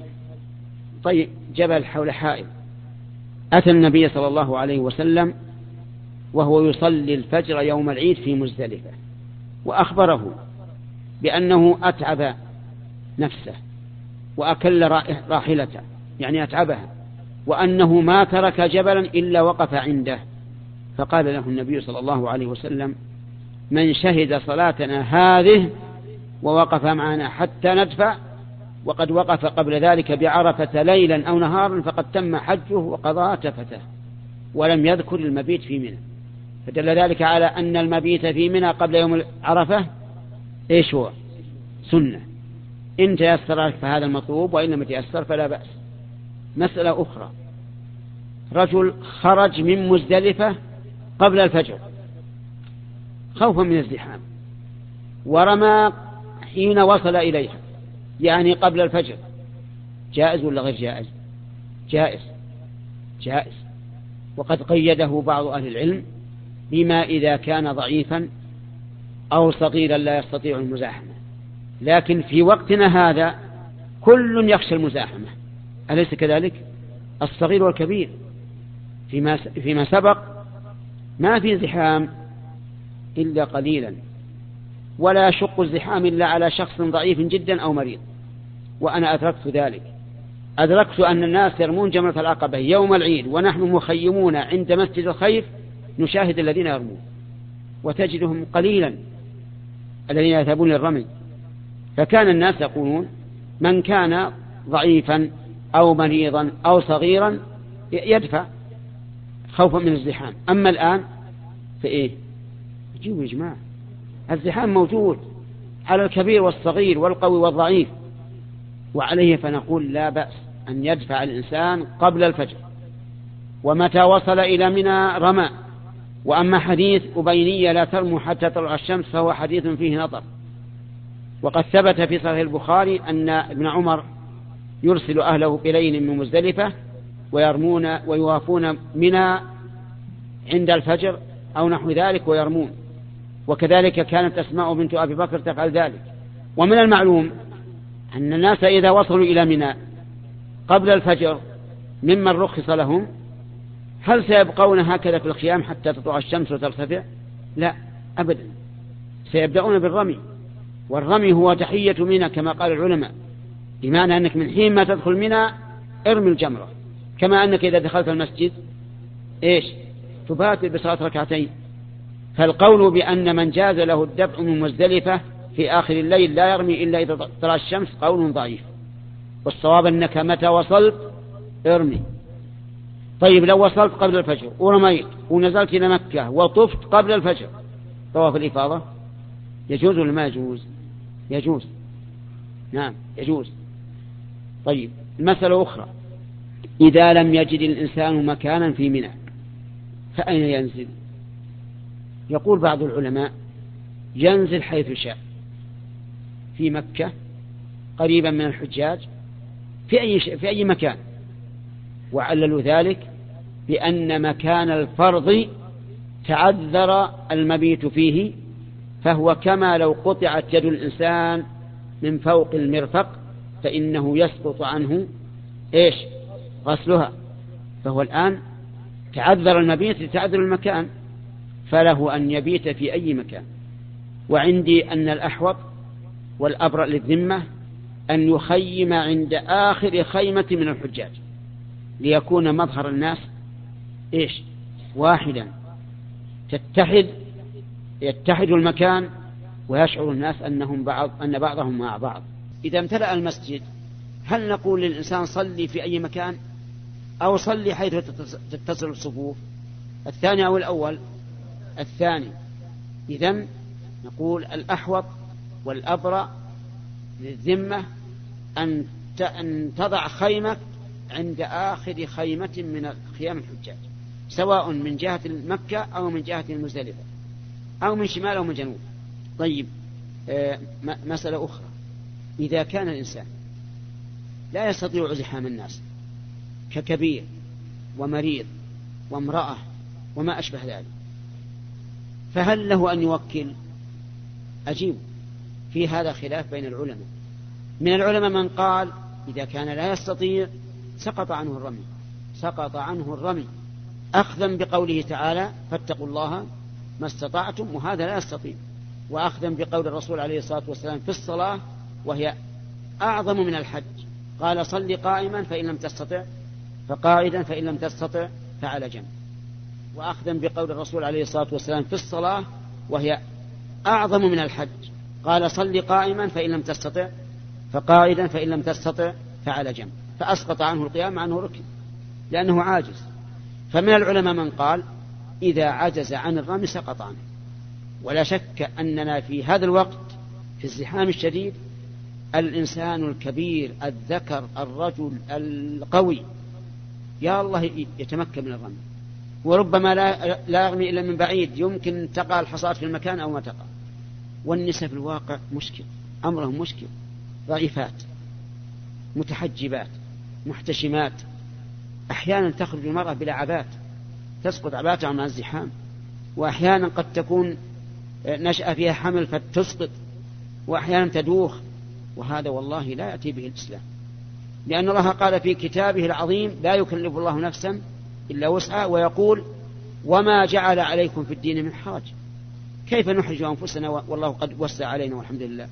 طي جبل حول حائل أتى النبي صلى الله عليه وسلم وهو يصلي الفجر يوم العيد في مزدلفة، وأخبره بأنه أتعب نفسه وأكل راحلته، يعني أتعبها، وأنه ما ترك جبلا إلا وقف عنده. فقال له النبي صلى الله عليه وسلم: من شهد صلاتنا هذه ووقف معنا حتى ندفع وقد وقف قبل ذلك بعرفة ليلا أو نهارا فقد تم حجه وقضى تفته، ولم يذكر المبيت في منى. فدل ذلك على أن المبيت في منى قبل يوم عرفة إيش هو؟ سنة. إن تيسر فهذا المطلوب، وإن لم يتيسر فلا بأس. مسألة أخرى: رجل خرج من مزدلفة قبل الفجر خوفا من الزحام ورمى حين وصل إليها، يعني قبل الفجر، جائز ولا غير جائز؟ جائز، جائز. وقد قيده بعض أهل العلم بما إذا كان ضعيفا أو صغيرا لا يستطيع المزاحمة. لكن في وقتنا هذا كل يخشى المزاحمة، أليس كذلك؟ الصغير والكبير. فيما سبق ما في زحام إلا قليلا، ولا يشق الزحام إلا على شخص ضعيف جدا أو مريض. وأنا أدركت ذلك، أدركت أن الناس يرمون جمرة العقبة يوم العيد ونحن مخيمون عند مسجد الخيف نشاهد الذين يرمون، وتجدهم قليلا الذين يذهبون للرمي. فكان الناس يقولون من كان ضعيفا أو مريضا أو صغيرا يدفع خوفا من الزحام. أما الآن فإيه؟ يجيبوا يا جماعة، الزحام موجود على الكبير والصغير والقوي والضعيف، وعليه فنقول لا بأس أن يدفع الإنسان قبل الفجر، ومتى وصل إلى منى رمى. وأما حديث أبينية لا ترموا حتى تطلع الشمس فهو حديث فيه نظر. وقد ثبت في صحيح البخاري أن ابن عمر يرسل أهله بليل من مزدلفة ويرمون ويوافون منى عند الفجر أو نحو ذلك ويرمون، وكذلك كانت أسماء بنت أبي بكر تفعل ذلك. ومن المعلوم أن الناس إذا وصلوا إلى منى قبل الفجر ممن رخص لهم، هل سيبقون هكذا في الخيام حتى تطلع الشمس وترتفع؟ لا أبدا، سيبدأون بالرمي، والرمي هو تحية منى كما قال العلماء، بمعنى أنك من حين ما تدخل منى ارمي الجمرة، كما أنك إذا دخلت المسجد إيش تباتر بصلاة ركعتين. فالقول بأن من جاز له الدفع من مزدلفة في آخر الليل لا يرمي إلا إذا طلعت الشمس قول ضعيف، والصواب أنك متى وصلت ارمي. طيب لو وصلت قبل الفجر ورميت ونزلت إلى مكة وطفت قبل الفجر، طواف الإفاضة يجوز ولا ما يجوز؟ يجوز، نعم يجوز. طيب مسألة أخرى، إذا لم يجد الإنسان مكانا في منى فأين ينزل؟ يقول بعض العلماء ينزل حيث شاء، في مكة قريبا من الحجاج، في أي مكان، وعللوا ذلك بأن مكان الفرض تعذر المبيت فيه، فهو كما لو قطعت يد الإنسان من فوق المرفق فإنه يسقط عنه إيش غسلها، فهو الآن تعذر المبيت لتعذر المكان، فله أن يبيت في أي مكان. وعندي أن الأحوط والأبرأ للذمة أن يخيم عند آخر خيمة من الحجاج، ليكون مظهر الناس إيش واحدا، يتحد المكان ويشعر الناس أن بعضهم مع بعض. إذا امتلأ المسجد هل نقول للإنسان صلي في أي مكان أو صلي حيث تتصل الصفوف؟ الثاني أو الأول؟ الثاني. إذن نقول الأحوط والأبرأ للذمة أن تضع خيمك عند آخر خيمة من خيام الحجاج، سواء من جهة مكة أو من جهة المزدلفة أو من شمال أو من جنوب. طيب مسألة أخرى، إذا كان الإنسان لا يستطيع زحام الناس ككبير ومريض وامرأة وما أشبه ذلك، فهل له أن يوكل؟ أجيب، في هذا خلاف بين العلماء. من العلماء من قال إذا كان لا يستطيع سقط عنه الرمي أخذا بقوله تعالى فاتقوا الله ما استطعتم، وهذا لا يستطيع، وأخذا بقول الرسول عليه الصلاة والسلام في الصلاة وهي أعظم من الحج، قال صل قائما فإن لم تستطع فقاعدا فإن لم تستطع فعلى جنب، وأخذا بقول الرسول عليه الصلاة والسلام في الصلاة وهي أعظم من الحج، قال صل قائما فإن لم تستطع فقاعدا فإن لم تستطع فعلى جنب، فأسقط عنه القيام عنه ركن لأنه عاجز. فمن العلماء من قال إذا عجز عن الرمي سقط عنه. ولا شك أننا في هذا الوقت في الزحام الشديد الإنسان الكبير الذكر الرجل القوي يا الله يتمكن من الرمي، وربما لا يرمي إلا من بعيد، يمكن تقع الحصاد في المكان أو ما تقع. والنساء في الواقع مشكل، أمرهم مشكل، ضعيفات متحجبات محتشمات، أحيانا تخرج المرأة بلا عبات تسقط عباتها مع الزحام، وأحيانا قد تكون نشأ فيها حمل فتسقط، وأحيانا تدوخ، وهذا والله لا يأتي به الإسلام، لأن الله قال في كتابه العظيم لا يكلف الله نفسا إلا وسعها، ويقول وما جعل عليكم في الدين من حرج، كيف نحرج أنفسنا والله قد وسع علينا والحمد لله.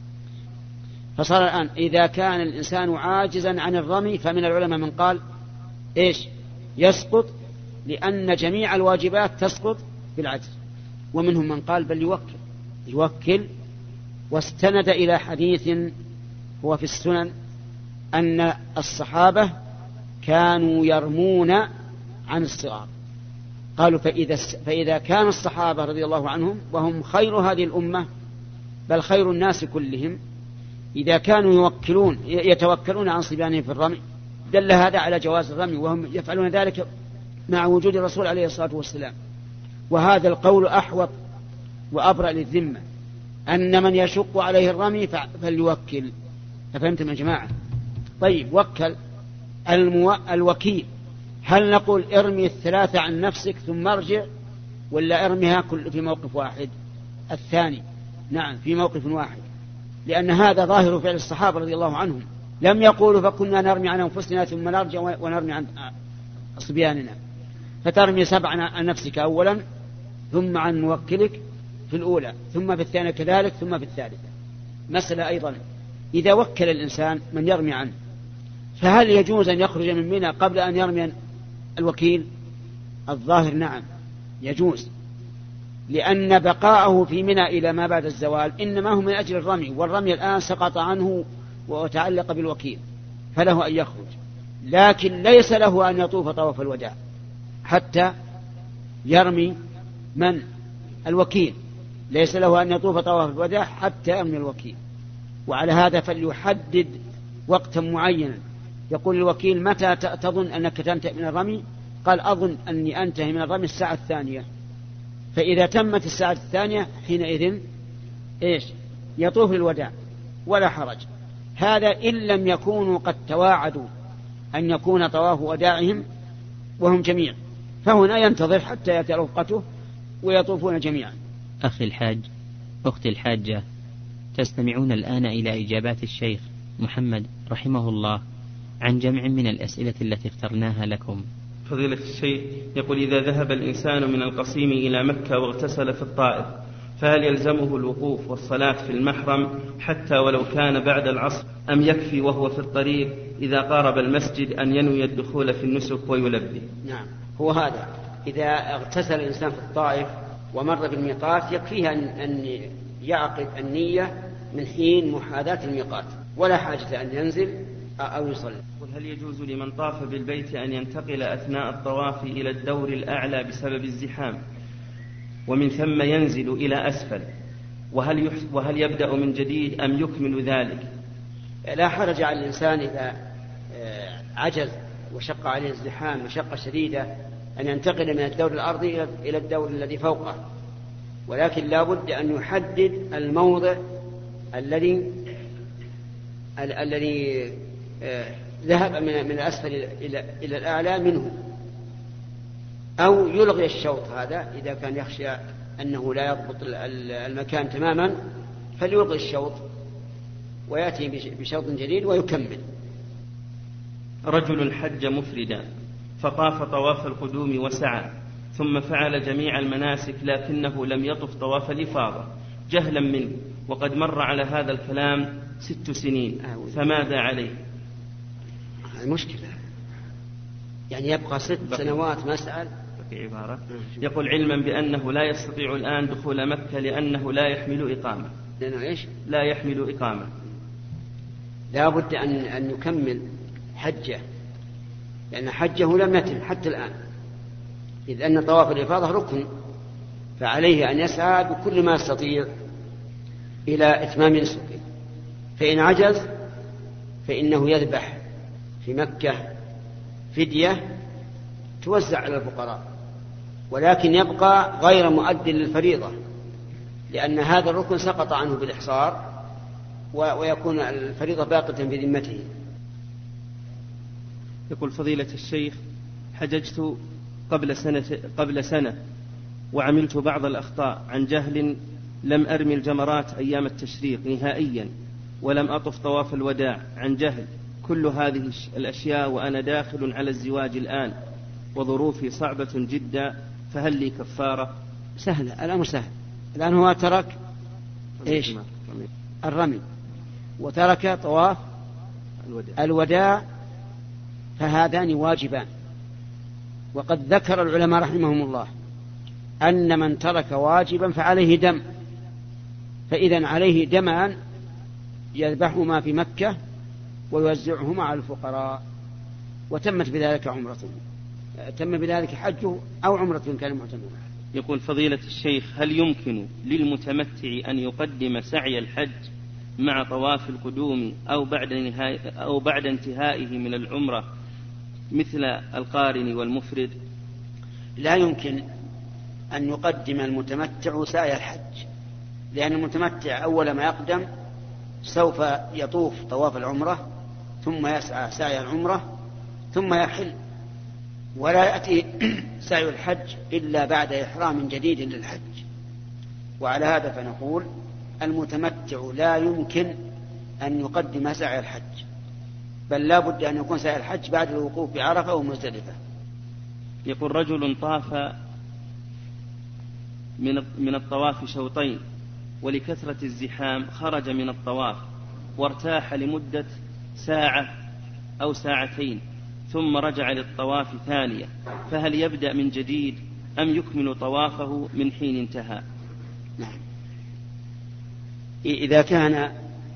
فصار الآن إذا كان الإنسان عاجزا عن الرمي فمن العلماء من قال إيش يسقط، لأن جميع الواجبات تسقط بالعجز، ومنهم من قال بل يوكل، واستند إلى حديث هو في السنن أن الصحابة كانوا يرمون عن الصغار، قالوا فإذا كان الصحابة رضي الله عنهم وهم خير هذه الأمة بل خير الناس كلهم إذا كانوا يتوكلون عن صبيانهم في الرمي دل هذا على جواز الرمي، وهم يفعلون ذلك مع وجود الرسول عليه الصلاة والسلام. وهذا القول أحوط وأبرأ للذمة، أن من يشق عليه الرمي فليوكل. أفهمتم يا جماعة؟ طيب وكل الوكيل، هل نقول ارمي الثلاثة عن نفسك ثم ارجع، ولا ارميها كل في موقف واحد؟ الثاني، نعم في موقف واحد، لأن هذا ظاهر فعل الصحابة رضي الله عنهم، لم يقولوا فكنا نرمي عن أنفسنا ثم نرجع ونرمي عن صبياننا، فترمي 7 عن نفسك أولا ثم عن موكلك في الأولى ثم في الثانية كذلك ثم في الثالثة. مسألة أيضا، إذا وكل الإنسان من يرمي عنه فهل يجوز أن يخرج من منى قبل أن يرمي الوكيل؟ الظاهر نعم يجوز، لأن بقاءه في منى إلى ما بعد الزوال إنما هو من أجل الرمي، والرمي الآن سقط عنه وتعلق بالوكيل، فله أن يخرج، لكن ليس له أن يطوف طواف الوداع حتى يرمي من الوكيل، ليس له أن يطوف طواف الوداع حتى يرمي الوكيل. وعلى هذا فليحدد وقتا معينا، يقول الوكيل متى تظن أنك تنتهي من الرمي؟ قال أظن أني أنتهي من الرمي الساعة الثانية، فإذا تمت الساعة الثانية حينئذ يطوف للوداع ولا حرج. هذا إن لم يكونوا قد تواعدوا أن يكون طواف وداعهم وهم جميع، فهنا ينتظر حتى يأتي رفقته ويطوفون جميعا. أخي الحاج، أختي الحاجة، تستمعون الآن إلى إجابات الشيخ محمد رحمه الله عن جمع من الأسئلة التي اخترناها لكم. فضيلة الشيخ يقول: إذا ذهب الإنسان من القصيم إلى مكة واغتسل في الطائف، فهل يلزمه الوقوف والصلاة في المحرم حتى ولو كان بعد العصر، أم يكفي وهو في الطريق إذا قارب المسجد أن ينوي الدخول في النسك ويلبي؟ نعم، هو هذا، إذا اغتسل الإنسان في الطائف ومر بالميقات يكفيه أن يعقد النية من حين محاذاة الميقات، ولا حاجة أن ينزل أو يصلي. هل يجوز لمن طاف بالبيت أن ينتقل أثناء الطواف إلى الدور الأعلى بسبب الزحام ومن ثم ينزل إلى أسفل، وهل يبدأ من جديد أم يكمل ذلك؟ لا حرج على الإنسان إذا عجز وشق عليه الزحام مشقة شديدة أن ينتقل من الدور الأرضي إلى الدور الذي فوقه، ولكن لا بد أن يحدد الموضع الذي ذهب من الأسفل إلى الأعلى منه، أو يلغي الشوط هذا إذا كان يخشى أنه لا يضبط المكان تماما، فليلغي الشوط ويأتي بشوط جديد ويكمل. رجل حج مفردا فطاف طواف القدوم وسعى، ثم فعل جميع المناسك لكنه لم يطف طواف الإفاضة جهلا منه، وقد مر على هذا الكلام 6 سنين، فماذا عليه؟ المشكلة يعني يبقى 6 سنوات مسأل. عبارة يقول: علما بأنه لا يستطيع الآن دخول مكة لأنه لا يحمل إقامة. لأنه إيش؟ لا يحمل إقامة. لا بد أن يكمل حجه، لأن حجه لم يتم حتى الآن، إذ أن طواف الإفاضة ركن، فعليه أن يسعى بكل ما يستطيع إلى إتمام نسكه. فإن عجز فإنه يذبح في مكة فدية توزع على الفقراء، ولكن يبقى غير مؤد للفريضة، لأن هذا الركن سقط عنه بالإحصار، ويكون الفريضة باقية بذمته. يقول: فضيلة الشيخ، حججت قبل سنة وعملت بعض الأخطاء عن جهل، لم أرمي الجمرات أيام التشريق نهائيا، ولم أطف طواف الوداع عن جهل. كل هذه الأشياء وأنا داخل على الزواج الآن وظروفي صعبة جدا، فهل لي كفارة؟ سهلة، الأمر سهل. الآن هو ترك إيش؟ الرمي، وترك طواف الوداع، فهذان واجبان. وقد ذكر العلماء رحمهم الله أن من ترك واجبا فعليه دم، فإذا عليه دمان يذبحهما في مكة ويوزعهما على الفقراء، وتمت بذلك عمرته، تم بذلك حجه أو عمرة كان معتمرا. يقول: فضيلة الشيخ، هل يمكن للمتمتع أن يقدم سعي الحج مع طواف القدوم أو بعد انتهائه من العمرة مثل القارن والمفرد؟ لا يمكن أن يقدم المتمتع سعي الحج، لأن المتمتع أول ما يقدم سوف يطوف طواف العمرة ثم يسعى سعي العمرة ثم يحل، ولا يأتي سعي الحج إلا بعد إحرام جديد للحج. وعلى هذا فنقول المتمتع لا يمكن أن يقدم سعي الحج، بل لا بد أن يكون سعي الحج بعد الوقوف بعرفة ومزدلفة. يقول: رجل طاف من الطواف شوطين، ولكثرة الزحام خرج من الطواف وارتاح لمدة ساعة أو ساعتين ثم رجع للطواف ثانية، فهل يبدأ من جديد أم يكمل طوافه من حين انتهى؟ نعم. إذا كان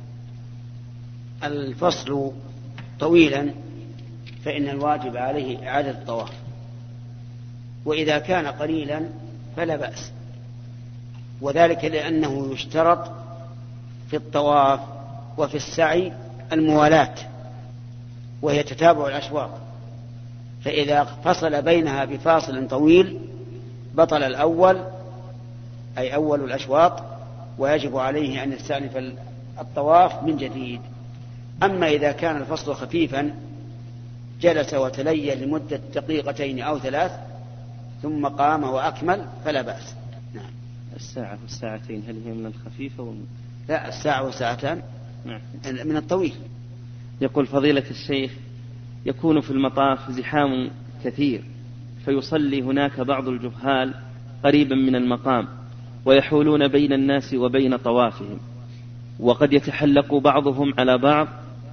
الفصل طويلا فإن الواجب عليه إعادة الطواف، وإذا كان قليلا فلا بأس، وذلك لأنه يشترط في الطواف وفي السعي الموالاة وهي تتابع الأشواط، فإذا فصل بينها بفاصل طويل بطل الأول أي أول الأشواط، ويجب عليه أن يستأنف الطواف من جديد. أما إذا كان الفصل خفيفا جلس وتليه لمدة دقيقتين أو 3 ثم قام وأكمل فلا بأس. نعم. الساعة والساعتين هل هي من الخفيفة لا، الساعة والساعتان نعم. من الطويل. يقول فضيلة الشيخ: يكون في المطاف زحام كثير فيصلي هناك بعض الجهال قريبا من المقام ويحولون بين الناس وبين طوافهم، وقد يتحلق بعضهم على بعض،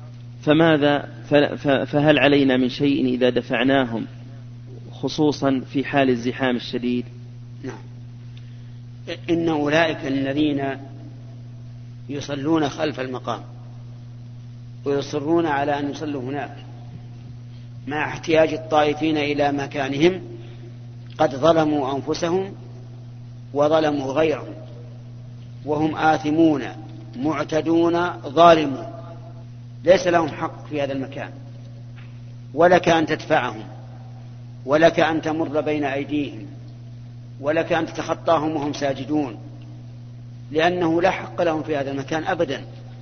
فهل علينا من شيء إذا دفعناهم خصوصا في حال الزحام الشديد؟ نعم. إن أولئك الذين يصلون خلف المقام ويصرون على أن يصلوا هناك مع احتياج الطائفين إلى مكانهم قد ظلموا أنفسهم وظلموا غيرهم، وهم آثمون معتدون ظالمون، ليس لهم حق في هذا المكان، ولك أن تدفعهم، ولك أن تمر بين أيديهم، ولك أن تتخطاهم وهم ساجدون، لأنه لا حق لهم في هذا المكان أبدا.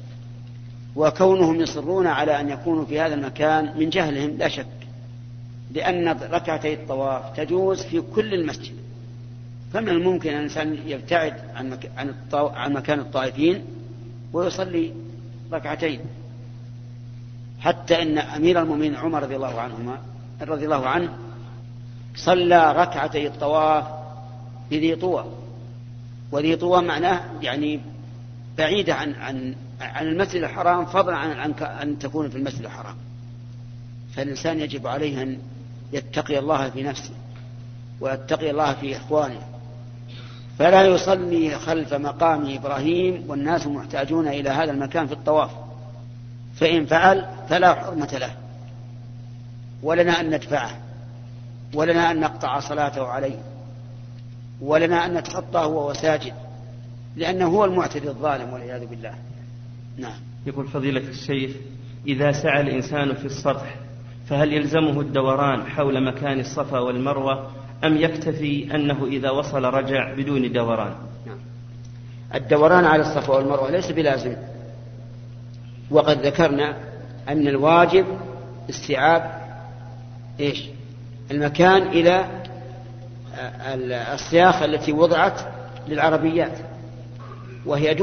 وكونهم يصرون على أن يكونوا في هذا المكان من جهلهم لا شك، لأن ركعتي الطواف تجوز في كل المسجد، فمن الممكن أن الإنسان يبتعد عن مكان الطائفين ويصلي ركعتين. حتى إن أمير المؤمنين عمر رضي الله عنه صلى ركعتي الطواف في ذي طوى، وذي طوى معناه يعني بعيدة عن المسجد الحرام، فضلا عن أن تكون في المسجد الحرام. فالإنسان يجب عليه أن يتقي الله في نفسه ويتقي الله في إخوانه، فلا يصلي خلف مقام إبراهيم والناس محتاجون إلى هذا المكان في الطواف، فإن فعل فلا حرمة له، ولنا أن ندفعه، ولنا أن نقطع صلاته عليه، ولنا أن نتخطاه وهو ساجد، لأنه هو المعتدي الظالم والعياذ بالله. نعم. يقول فضيلة الشيخ: إذا سعى الإنسان في السطح فهل يلزمه الدوران حول مكان الصفا والمروة أم يكتفي أنه إذا وصل رجع بدون دوران؟ نعم. الدوران على الصفا والمروة ليس بلازم، وقد ذكرنا أن الواجب استيعاب المكان إلى السياخة التي وضعت للعربيات، وهي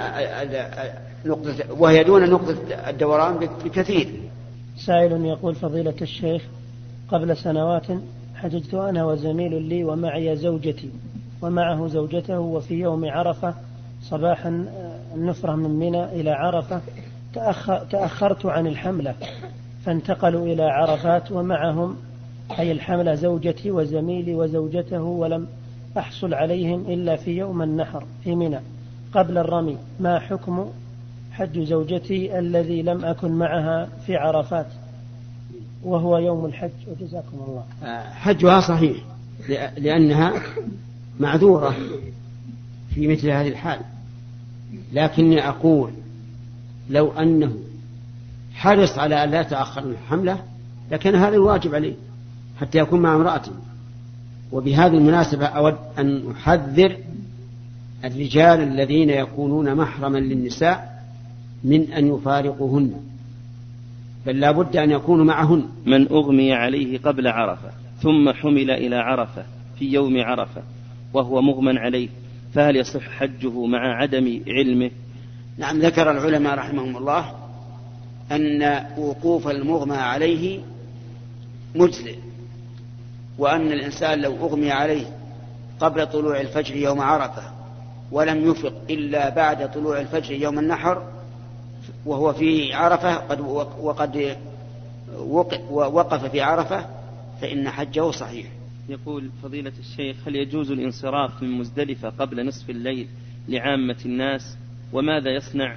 دون نقطة الدوران بكثير. سائل يقول: فضيلة الشيخ، قبل سنوات حججت أنا وزميل لي ومعي زوجتي ومعه زوجته، وفي يوم عرفة صباحا النفرة من منى إلى عرفة تأخرت عن الحملة، فانتقلوا إلى عرفات ومعهم أي الحملة زوجتي وزميلي وزوجته، ولم أحصل عليهم إلا في يوم النحر في منى قبل الرمي. ما حكم حج زوجتي الذي لم أكن معها في عرفات وهو يوم الحج؟ وجزاكم الله. حجها صحيح لأنها معذورة في مثل هذه الحال، لكني أقول لو أنه حرص على أن لا يتأخر من الحملة لكن هذا الواجب عليه حتى يكون مع امرأته. وبهذه المناسبة أود أن أحذر الرجال الذين يكونون محرما للنساء من أن يفارقوهن، بل لا بد أن يكونوا معهن. من أغمي عليه قبل عرفة ثم حمل إلى عرفة في يوم عرفة وهو مغمى عليه، فهل يصح حجه مع عدم علمه؟ نعم. ذكر العلماء رحمهم الله أن وقوف المغمى عليه مجزئ، وأن الإنسان لو أغمي عليه قبل طلوع الفجر يوم عرفة ولم يفق إلا بعد طلوع الفجر يوم النحر وهو في عرفة وقد وقف في عرفة فإن حجه صحيح. يقول فضيلة الشيخ: هل يجوز الانصراف من مزدلفة قبل نصف الليل لعامة الناس؟ وماذا يصنع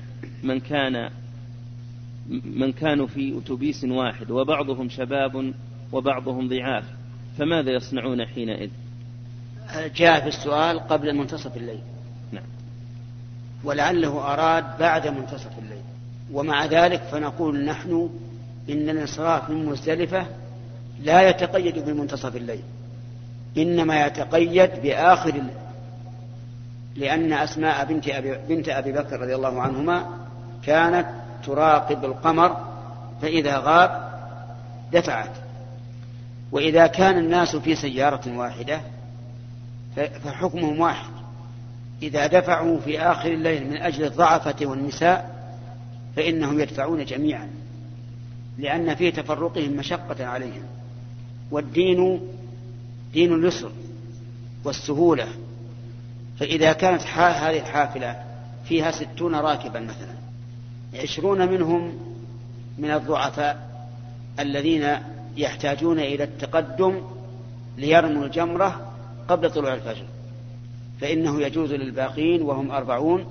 من كانوا في أتوبيس واحد وبعضهم شباب وبعضهم ضعاف، فماذا يصنعون حينئذ؟ جاء في السؤال قبل منتصف الليل. نعم. ولعله أراد بعد منتصف الليل. ومع ذلك فنقول نحن إن الانصراف من مزدلفة لا يتقيد بمنتصف الليل، إنما يتقيد بآخر الليل، لأن أسماء بنت أبي بكر رضي الله عنهما كانت تراقب القمر فإذا غاب دفعت. وإذا كان الناس في سيارة واحدة فحكمهم واحد، إذا دفعوا في آخر الليل من أجل الضعفة والنساء فإنهم يدفعون جميعا، لأن في تفرقهم مشقة عليهم، والدين دين اليسر والسهولة. فإذا كانت هذه الحافلة فيها 60 راكبا مثلا، 20 منهم من الضعفاء الذين يحتاجون إلى التقدم ليرموا الجمرة قبل طلوع الفجر، فإنه يجوز للباقين وهم 40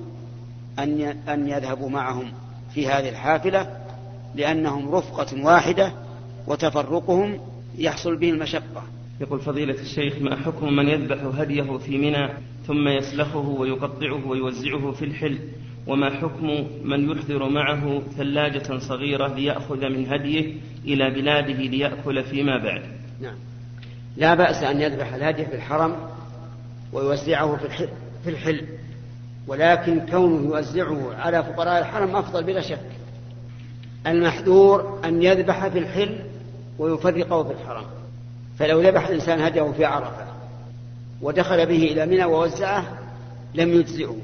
أن يذهبوا معهم في هذه الحافلة، لأنهم رفقة واحدة وتفرقهم يحصل به المشقة. يقول فضيلة الشيخ: ما حكم من يذبح هديه في منى ثم يسلخه ويقطعه ويوزعه في الحل؟ وما حكم من يحضر معه ثلاجة صغيرة ليأخذ من هديه إلى بلاده ليأكل فيما بعد؟ نعم، لا بأس أن يذبح الهدي في الحرم ويوزعه في الحل، ولكن كونه يوزعه على فقراء الحرم أفضل بلا شك. المحذور أن يذبح في الحل ويفرقه في الحرم. فلو ذبح الإنسان هديه في عرفة ودخل به إلى منى ووزعه لم يجزئه،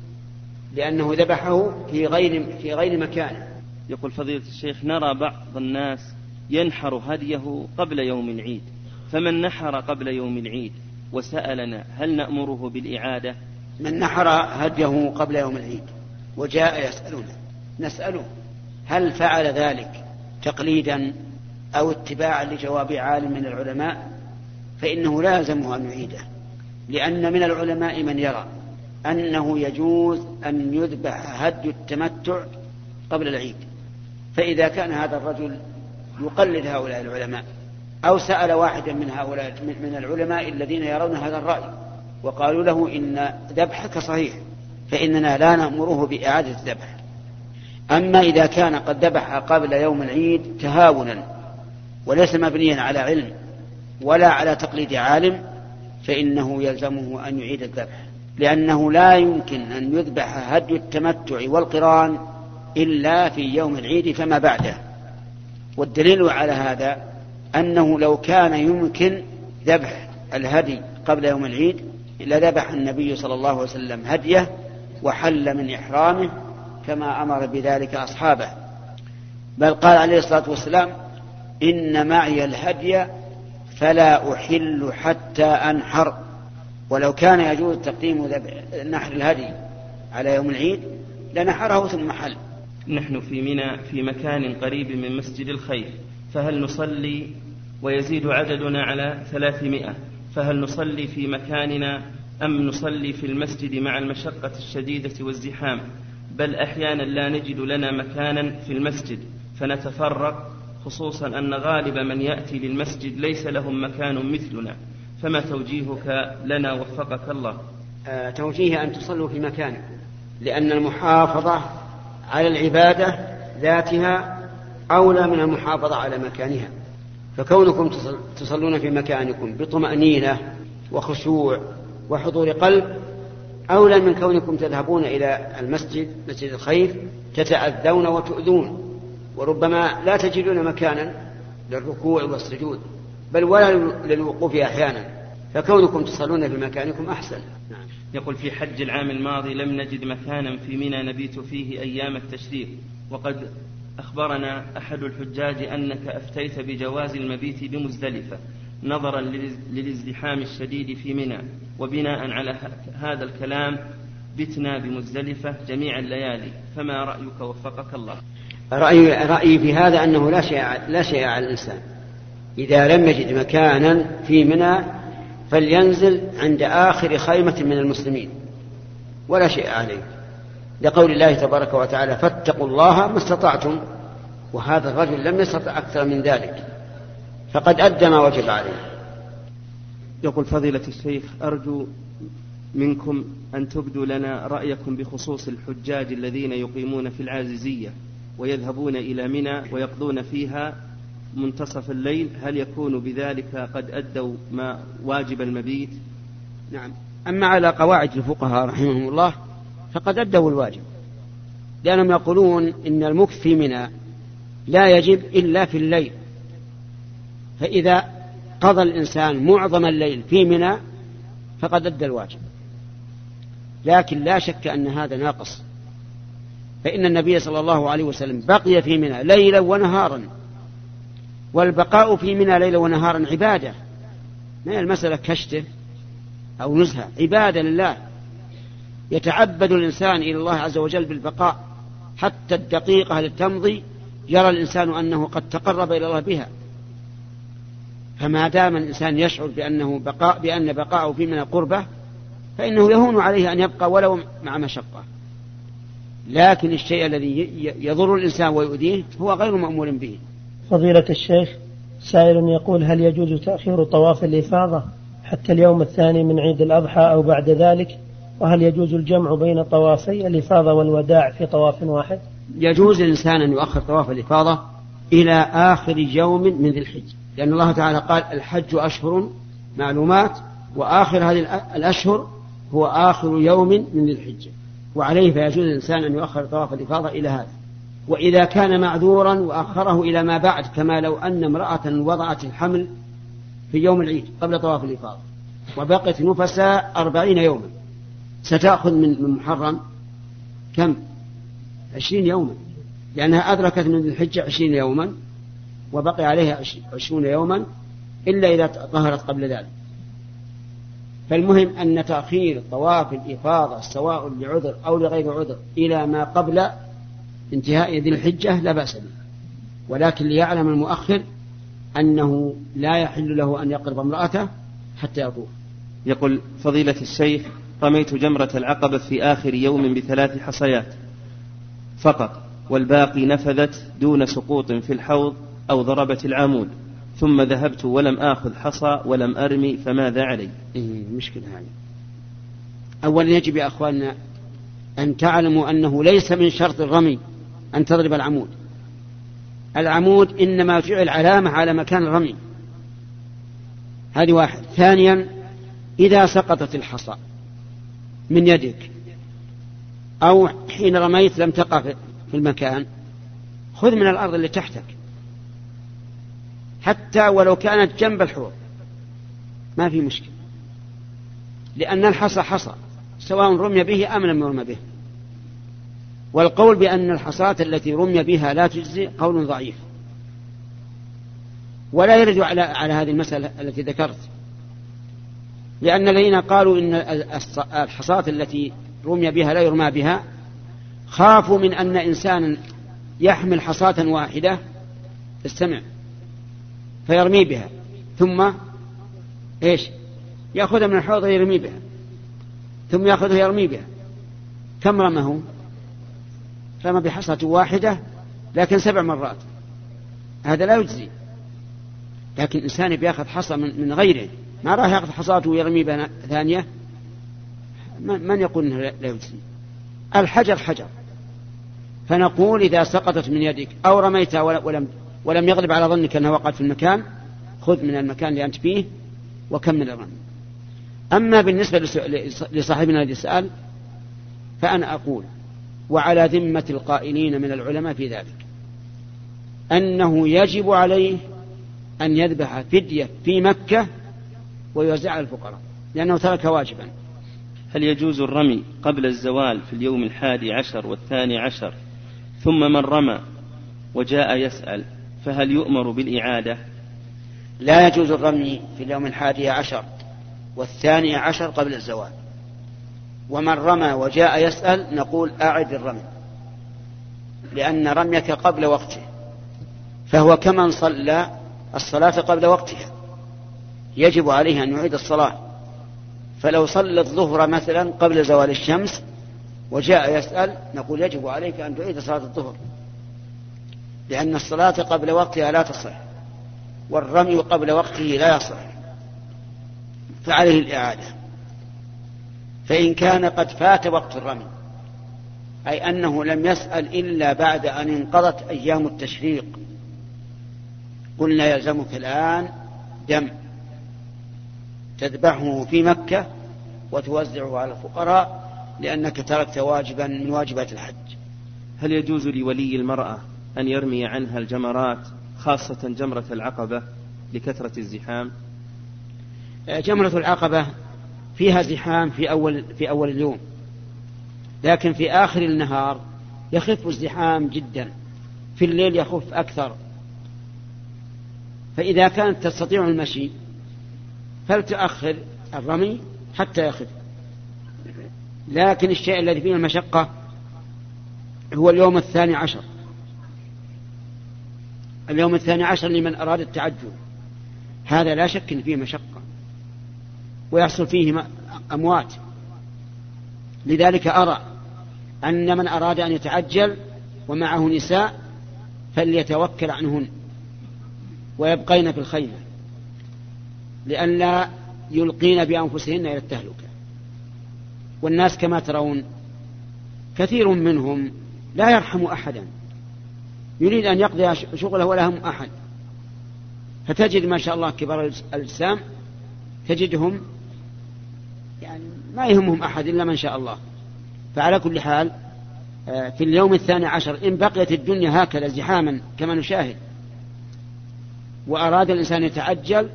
لأنه ذبحه في غير مكانه. يقول فضيلة الشيخ: نرى بعض الناس ينحر هديه قبل يوم العيد، فمن نحر قبل يوم العيد وسألنا هل نأمره بالإعادة؟ من نحر هديه قبل يوم العيد وجاء نسأله هل فعل ذلك تقليدا أو اتباعا لجواب عالم من العلماء، فإنه لازمه أن يعيده، لأن من العلماء من يرى أنه يجوز أن يذبح هدي التمتع قبل العيد. فإذا كان هذا الرجل يقلد هؤلاء العلماء أو سأل واحدا من هؤلاء من العلماء الذين يرون هذا الرأي وقالوا له إن ذبحك صحيح، فإننا لا نأمره بإعادة الذبح. أما إذا كان قد ذبح قبل يوم العيد تهاونا وليس مبنيا على علم ولا على تقليد عالم فإنه يلزمه أن يعيد الذبح، لأنه لا يمكن أن يذبح هدي التمتع والقران إلا في يوم العيد فما بعده. والدليل على هذا أنه لو كان يمكن ذبح الهدي قبل يوم العيد لذبح النبي صلى الله عليه وسلم هديه وحل من إحرامه كما أمر بذلك أصحابه، بل قال عليه الصلاة والسلام: إن معي الهدي فلا أحل حتى أنحر. ولو كان يجوز تقديم نحر الهدي على يوم العيد لنحره ثم حل. نحن في منى في مكان قريب من مسجد الخير، فهل نصلي ويزيد عددنا على 300، فهل نصلي في مكاننا أم نصلي في المسجد مع المشقة الشديدة والزحام؟ بل أحيانا لا نجد لنا مكانا في المسجد فنتفرق، خصوصا أن غالب من يأتي للمسجد ليس لهم مكان مثلنا، فما توجيهك لنا وفقك الله؟ توجيه أن تصلوا في مكانكم، لأن المحافظة على العبادة ذاتها أولى من المحافظة على مكانها. فكونكم تصلون في مكانكم بطمأنينة وخشوع وحضور قلب أولى من كونكم تذهبون إلى المسجد مسجد الخير تتأذون وتؤذون، وربما لا تجدون مكانا للركوع والسجود بل ولا للوقوف أحيانا، فكونكم تصلون في مكانكم أحسن. يقول: في حج العام الماضي لم نجد مكانا في منى نبيت فيه أيام التشريق، وقد أخبرنا أحد الحجاج أنك أفتيت بجواز المبيت بمزدلفة، نظرا للازدحام الشديد في منى، وبناء على هذا الكلام بتنا بمزدلفة جميع الليالي، فما رأيك وفقك الله؟ رأيي في هذا أنه لا شيء على الإنسان إذا لم يجد مكانا في منى فلينزل عند آخر خيمة من المسلمين ولا شيء عليه، لقول الله تبارك وتعالى فاتقوا الله ما استطعتم، وهذا الرجل لم يستطع أكثر من ذلك فقد أدى ما وجب عليه. يقول فضيلة الشيخ أرجو منكم أن تبدوا لنا رأيكم بخصوص الحجاج الذين يقيمون في العاززية ويذهبون إلى منى ويقضون فيها منتصف الليل، هل يكون بذلك قد أدوا ما واجب المبيت؟ نعم، أما على قواعد الفقهاء رحمهم الله فقد أدوا الواجب، لأنهم يقولون إن المكث في منى لا يجب إلا في الليل، فإذا قضى الإنسان معظم الليل في منى فقد أدى الواجب. لكن لا شك أن هذا ناقص، فإن النبي صلى الله عليه وسلم بقي في منى ليلا ونهارا، والبقاء في منى ليلا ونهارا عبادة، ما المسألة كشته أو نزهة، عبادة لله، يتعبد الإنسان إلى الله عز وجل بالبقاء حتى الدقيقة التي تمضي يرى الإنسان أنه قد تقرب إلى الله بها. فما دام الإنسان يشعر بأن بقاءه في منى قربة فإنه يهون عليه أن يبقى ولو مع مشقة، لكن الشيء الذي يضر الإنسان ويؤذيه هو غير مأمور به. فضيلة الشيخ، سائل يقول هل يجوز تأخير طواف الإفاضة حتى اليوم الثاني من عيد الأضحى أو بعد ذلك؟ وهل يجوز الجمع بين طوافي الإفاضة والوداع في طواف واحد؟ يجوز الإنسان أن يؤخر طواف الإفاضة إلى آخر يوم من ذي الحجة، لأن الله تعالى قال الحج أشهر معلومات، وآخر هذه الأشهر هو آخر يوم من ذي الحجة، وعليه فيجوز الإنسان أن يؤخر طواف الإفاضة إلى هذا. وإذا كان معذورا وأخره إلى ما بعد، كما لو أن امرأة وضعت الحمل في يوم العيد قبل طواف الإفاضة وبقت نفسا 40 يوما، ستأخذ من محرم كم؟ 20 يوما، لأنها أدركت من ذي الحجة 20 يوما وبقي عليها 20 يوما إلا إذا طهرت قبل ذلك. فالمهم أن تأخير طواف الإفاضة سواء لعذر أو لغير عذر إلى ما قبل انتهاء ذي الحجة لا بأس به، ولكن ليعلم المؤخر أنه لا يحل له أن يقرب امرأته حتى يطوف. يقول فضيلة الشيخ رميت جمرة العقبة في آخر يوم ب3 حصيات فقط، والباقي نفذت دون سقوط في الحوض أو ضربت العمود، ثم ذهبت ولم آخذ حصى ولم أرمي، فماذا علي؟ مشكلة هذه. أولا يجب يا أخواننا أن تعلموا أنه ليس من شرط الرمي أن تضرب العمود، العمود إنما جعل علامة على مكان الرمي، هذه واحد. ثانيا إذا سقطت الحصى من يدك أو حين رميت لم تقع في المكان، خذ من الأرض اللي تحتك حتى ولو كانت جنب الحوض ما في مشكلة، لأن الحصى حصى سواء رمي به أم لم يرمى به. والقول بأن الحصاة التي رمي بها لا تجزي قول ضعيف، ولا يرد على هذه المسألة التي ذكرت، لأن الذين قالوا إن الحصاة التي رمي بها لا يرمى بها خافوا من أن إنسانا يحمل حصاة واحدة استمع فيرمي بها ثم يأخذها من الحوض يرمي بها ثم يأخذها يرمي بها. كم رمه؟ رمى بحصاة واحدة لكن 7 مرات، هذا لا يجزي. لكن إنسان بيأخذ حصى من غيره ما راح يأخذ حصاته ويرمي بها ثانية، من يقول إنه لا يجزي؟ الحجر حجر، فنقول إذا سقطت من يدك أو رميتها ولم يغلب على ظنك أنها وقعت في المكان، خذ من المكان اللي أنت فيه وكمل الرمي. أما بالنسبة لصاحبنا الذي سأل فأنا أقول وعلى ذمة القائلين من العلماء في ذلك أنه يجب عليه أن يذبح فدية في مكة ويوزعها الفقراء لأنه ترك واجبا. هل يجوز الرمي قبل الزوال في اليوم 11 و12 ثم من رمى وجاء يسأل فهل يؤمر بالإعادة؟ لا يجوز الرمي في اليوم 11 و12 قبل الزوال. ومن رمى وجاء يسأل نقول أعد الرمي، لأن رميك قبل وقته، فهو كمن صلى الصلاة قبل وقتها، يجب عليه أن يعيد الصلاة. فلو صلى الظهر مثلا قبل زوال الشمس وجاء يسأل نقول يجب عليك أن تعيد صلاة الظهر، لأن الصلاة قبل وقتها لا تصح، والرمي قبل وقته لا يصح، فعليه الإعادة. فإن كان قد فات وقت الرمي، أي أنه لم يسأل إلا بعد أن انقضت أيام التشريق، قلنا يلزمك الآن دم تذبحه في مكة وتوزعه على الفقراء، لأنك تركت واجبا من واجبات الحج. هل يجوز لولي المرأة أن يرمي عنها الجمرات، خاصة جمرة العقبة لكثرة الزحام؟ جمرة العقبة فيها زحام في أول اليوم، لكن في آخر النهار يخف الزحام جدا، في الليل يخف أكثر. فإذا كانت تستطيع المشي فلتأخر الرمي حتى يخف. لكن الشيء الذي فيه المشقة هو اليوم 12. اليوم 12 لمن أراد التعجل، هذا لا شك إن فيه مشقة ويحصل فيه أموات. لذلك أرى أن من أراد أن يتعجل ومعه نساء فليتوكل عنهن ويبقين في الخيمة، لئلا يلقين بأنفسهن إلى التهلكة. والناس كما ترون كثير منهم لا يرحم أحدا، يريد أن يقضي شغله ولا هم أحد، فتجد ما شاء الله كبار الأجسام تجدهم يعني ما يهمهم أحد إلا من شاء الله. فعلى كل حال في اليوم 12 إن بقيت الدنيا هكذا زحاما كما نشاهد وأراد الإنسان يتعجل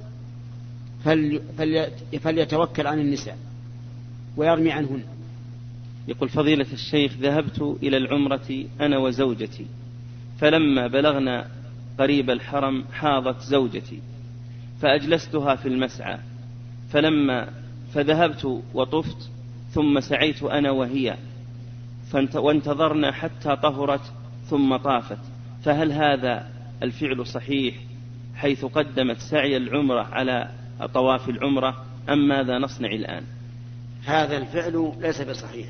فليتوكل عن النساء ويرمي عنهن. يقول فضيلة الشيخ: ذهبت إلى العمرة أنا وزوجتي، فلما بلغنا قريب الحرم حاضت زوجتي فأجلستها في المسعى، فذهبت وطفت ثم سعيت أنا وهي وانتظرنا حتى طهرت ثم طافت، فهل هذا الفعل صحيح حيث قدمت سعي العمرة على طواف العمرة أم ماذا نصنع الآن؟ هذا الفعل ليس بصحيح،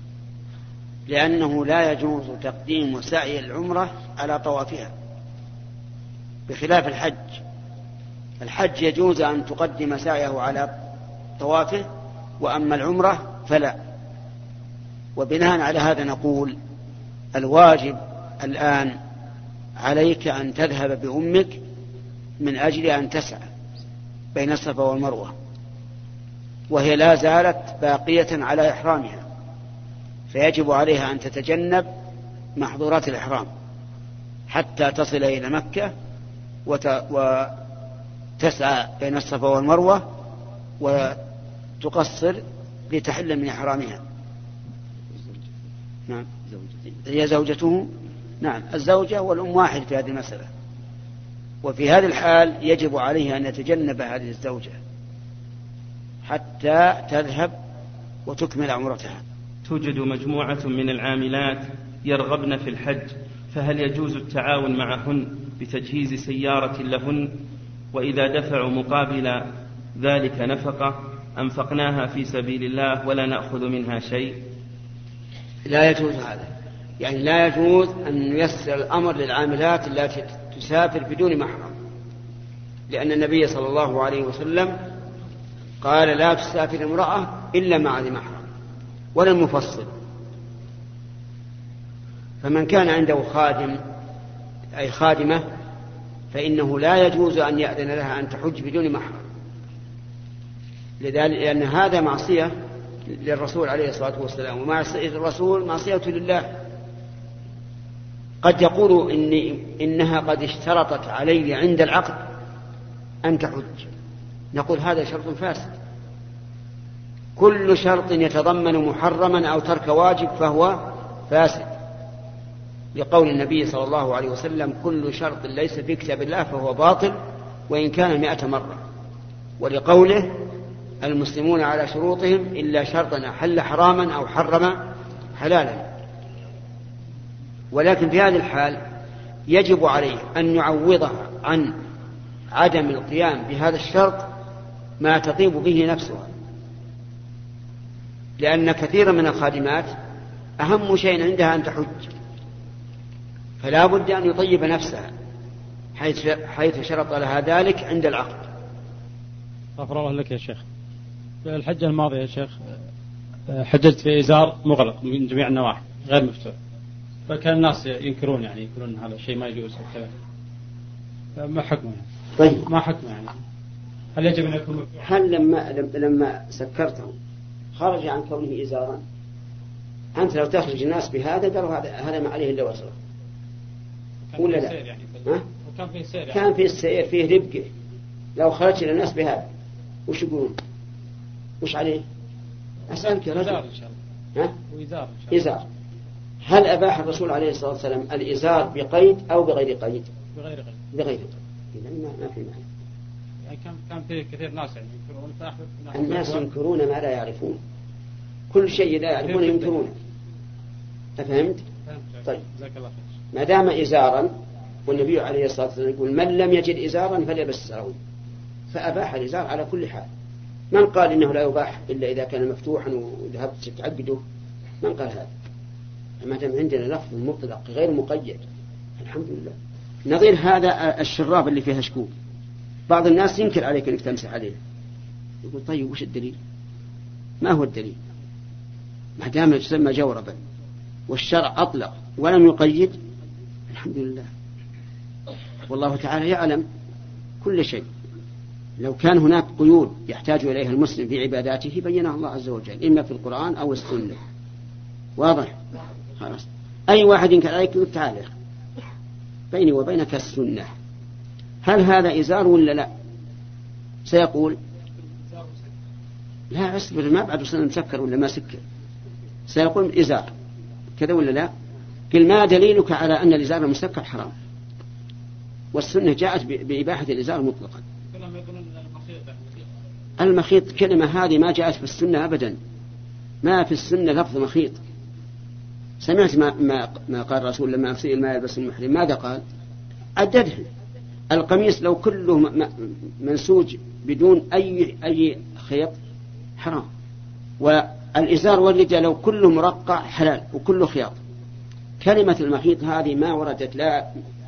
لأنه لا يجوز تقديم سعي العمرة على طوافها، بخلاف الحج. الحج يجوز أن تقدم سعيه على طوافه، وأما العمرة فلا. وبناء على هذا نقول الواجب الآن عليك أن تذهب بأمك من أجل أن تسعى بين الصفا والمروة، وهي لا زالت باقية على إحرامها، فيجب عليها أن تتجنب محظورات الإحرام حتى تصل إلى مكة وتسعى بين الصفا والمروة وتقصر لتحل من إحرامها. نعم، هي زوجته. نعم، الزوجة والأم واحد في هذه المسألة، وفي هذه الحال يجب عليه أن يتجنب هذه الزوجة حتى تذهب وتكمل عمرتها. توجد مجموعة من العاملات يرغبن في الحج، فهل يجوز التعاون معهن بتجهيز سيارة لهن، وإذا دفعوا مقابل ذلك نفقة أنفقناها في سبيل الله ولا نأخذ منها شيء؟ لا يجوز هذا، يعني لا يجوز أن ييسر الأمر للعاملات التي تسافر بدون محرم، لأن النبي صلى الله عليه وسلم قال لا تسافر امرأة إلا مع ذي محرم، ولم يفصل. فمن كان عنده خادم أي خادمة فإنه لا يجوز أن يأذن لها أن تحج بدون محرم، لذلك لأن هذا معصية للرسول عليه الصلاة والسلام، ومعصية الرسول معصية لله. قد يقول إنها قد اشترطت علي عند العقد أن تحج، نقول هذا شرط فاسد. كل شرط يتضمن محرما أو ترك واجب فهو فاسد، لقول النبي صلى الله عليه وسلم: كل شرط ليس في كتاب الله فهو باطل وإن كان 100 مرة، ولقوله المسلمون على شروطهم إلا شرطا أحل حراما أو حرم حلالا. ولكن في هذه الحال يجب عليه أن يعوضها عن عدم القيام بهذا الشرط ما تطيب به نفسها، لأن كثيرا من الخادمات أهم شيء عندها أن تحج، فلا بد أن يطيب نفسها حيث شرط لها ذلك عند العقد. غفر الله لك يا شيخ. الحجة الماضية يا شيخ حججت في إزار مغلق من جميع النواحي غير مفتوح، فكان الناس ينكرون هذا الشيء ما يجوز كذا، ما حكمه يعني؟ طيب ما حكمه يعني؟ هل يجب أن يكون مفتوح؟ هل لما سكرته خرج عن كونه إزارا؟ أنت لو تخرج الناس بهذا قالوا هذا ما عليه إلا وزره ولا لا؟ يعني كان فيه سير يعني. كان فيه السير فيه ربقه. لو خرج الناس بهذا وش يقولون؟ وش عليه؟ أسألك يا رجل. إزار إن شاء الله. ها؟ وإزار إن شاء الله. إزار. هل أباح الرسول عليه الصلاة والسلام الإزار بقيد أو بغير قيد؟ بغير قيد. بغير قيد. إذا ما في معنى. يعني كان في كثير ناس يعني ينكرون. الناس ينكرون ما لا يعرفون. كل شيء لا يعرفون ينكرونه. أفهمت؟ طيب. جزاك الله خير. ما دام إزارا، والنبي عليه الصلاة والسلام يقول من لم يجد إزارا فليلبس سراويل، فأباح الإزار على كل حال. من قال إنه لا يباح إلا إذا كان مفتوحا وذهبت تعقده؟ من قال هذا؟ ما دام عندنا لفظ مطلق غير مقيد الحمد لله. نظير هذا الشراب اللي فيها شكوك، بعض الناس ينكر عليك أنك تمسح عليه، يقول طيب وش الدليل؟ ما هو الدليل؟ ما دام يسمى جوربا والشرع أطلق ولم يقيد الحمد لله. والله تعالى يعلم كل شيء. لو كان هناك قيود يحتاج إليها المسلم في عباداته بينها الله عز وجل إما في القرآن أو السنة. واضح؟ خلاص. أي واحد ينكر عليك يقول تعالى بيني وبينك السنة، هل هذا إزار ولا لا؟ سيقول لا أصبر ما بعد وصلنا مسكر ولا ما سكر، سيقول إزار كذا ولا لا؟ قل ما دليلك على أن الإزار المسكر حرام؟ والسنة جاءت بإباحة الإزار مطلقا. المخيط كلمة هذه ما جاءت في السنة أبدا، ما في السنة لفظ مخيط. سمعت ما قال الرسول لما أفسئ ما يلبس المحرم ماذا قال؟ عددها. القميص لو كله منسوج بدون أي خيط حرام، والإزار والرداء لو كله مرقع حلال وكله خياط. كلمة المخيط هذه ما وردت لا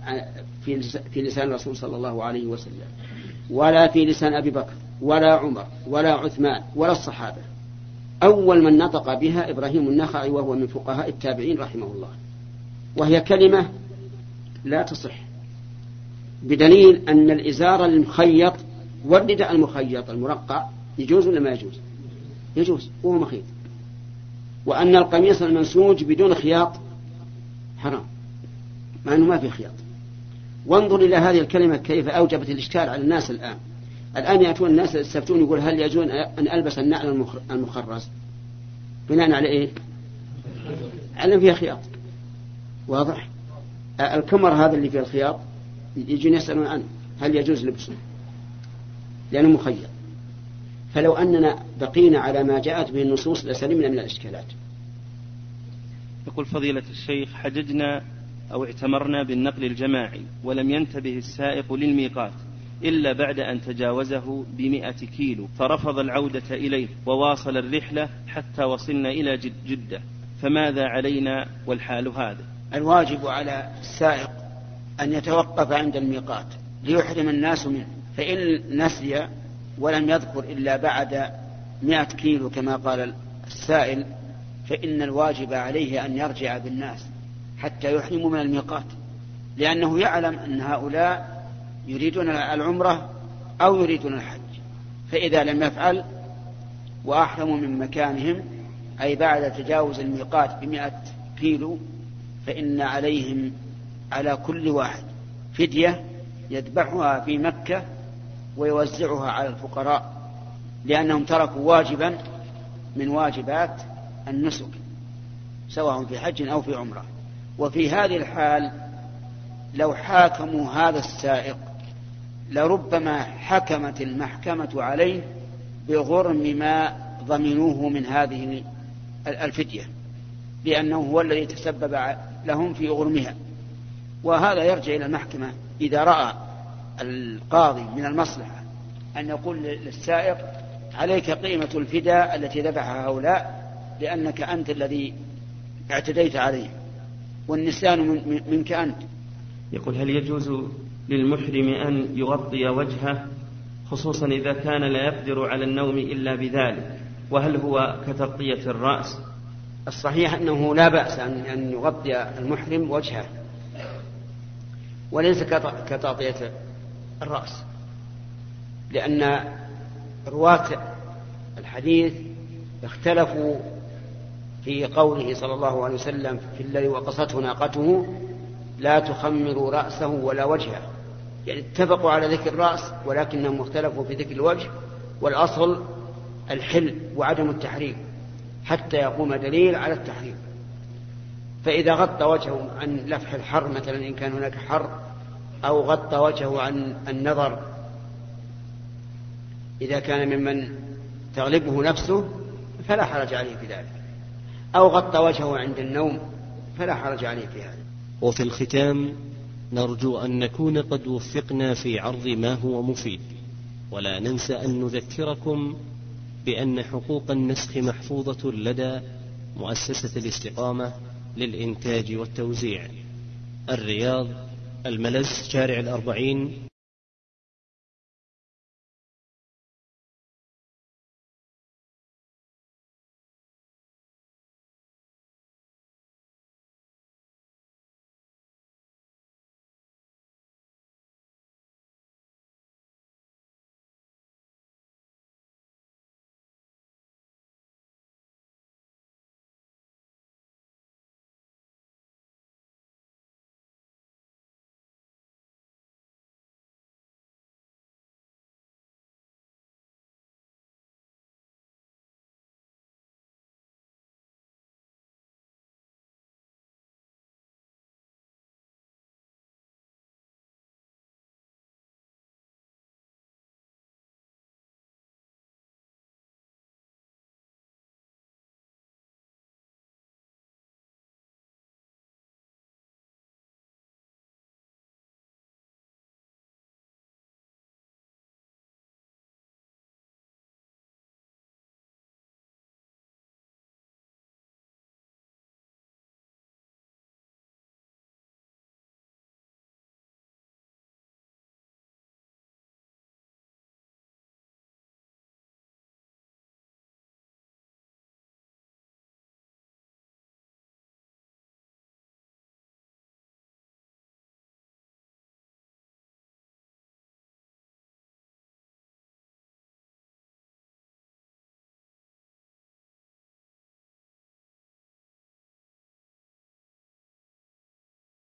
في لسان الرسول صلى الله عليه وسلم ولا في لسان أبي بكر ولا عمر ولا عثمان ولا الصحابة. أول من نطق بها إبراهيم النخعي وهو من فقهاء التابعين رحمه الله، وهي كلمة لا تصح، بدليل أن الإزار المخيط والرداء المخيط المرقع يجوز ولا ما يجوز؟ يجوز وهو مخيط. وأن القميص المنسوج بدون خياط حرام مع أنه ما في خياط. وانظر إلى هذه الكلمة كيف أوجبت الإشكال على الناس الآن يأتون الناس يستفتون يقول هل يجوز أن ألبس النعل المخرز بناء على إيه؟ علم فيها خياط. واضح؟ الكمر هذا اللي فيه الخياط يجون يسألون عنه هل يجوز لبسه لأنه مخيط. فلو أننا بقينا على ما جاءت به النصوص لسلمنا من الإشكالات. يقول فضيلة الشيخ حججنا أو اعتمرنا بالنقل الجماعي ولم ينتبه السائق للميقات إلا بعد أن تجاوزه 100 كيلو، فرفض العودة إليه وواصل الرحلة حتى وصلنا إلى جدة، فماذا علينا والحال هذا؟ الواجب على السائق أن يتوقف عند الميقات ليحرم الناس منه، فإن نسي ولم يذكر إلا بعد 100 كيلو كما قال السائل فإن الواجب عليه أن يرجع بالناس حتى يحرموا من الميقات، لأنه يعلم أن هؤلاء يريدون العمرة أو يريدون الحج، فإذا لم يفعل وأحرموا من مكانهم أي بعد تجاوز الميقات 100 كيلو فإن عليهم على كل واحد فدية يذبحها في مكة ويوزعها على الفقراء، لأنهم تركوا واجبا من واجبات النسك سواء في حج أو في عمرة. وفي هذه الحال لو حاكموا هذا السائق لربما حكمت المحكمة عليه بغرم ما ضمنوه من هذه الفدية، لأنه هو الذي تسبب لهم في غرمها. وهذا يرجع إلى المحكمة إذا رأى القاضي من المصلحة أن يقول للسائق عليك قيمة الفداء التي دفعها هؤلاء لأنك أنت الذي اعتديت عليه والنسيان منك أنت. يقول: هل يجوز للمحرم أن يغطي وجهه خصوصا إذا كان لا يقدر على النوم إلا بذلك؟ وهل هو كتغطية الرأس؟ الصحيح أنه لا بأس أن يغطي المحرم وجهه، وليس كتغطية الرأس، لأن رواة الحديث اختلفوا في قوله صلى الله عليه وسلم في الذي وقصته ناقته لا تخمروا رأسه ولا وجهه، يعني اتفقوا على ذكر الرأس ولكنهم اختلفوا في ذكر الوجه، والأصل الحل وعدم التحريم حتى يقوم دليل على التحريم. فإذا غطى وجهه عن لفح الحر مثلا إن كان هناك حر، أو غطى وجهه عن النظر إذا كان ممن تغلبه نفسه فلا حرج عليه في ذلك، أو غطى وجهه عند النوم فلا حرج عليه في هذا. وفي الختام نرجو أن نكون قد وفقنا في عرض ما هو مفيد، ولا ننسى أن نذكركم بأن حقوق النسخ محفوظة لدى مؤسسة الاستقامة للإنتاج والتوزيع، الرياض، الملز، شارع 40.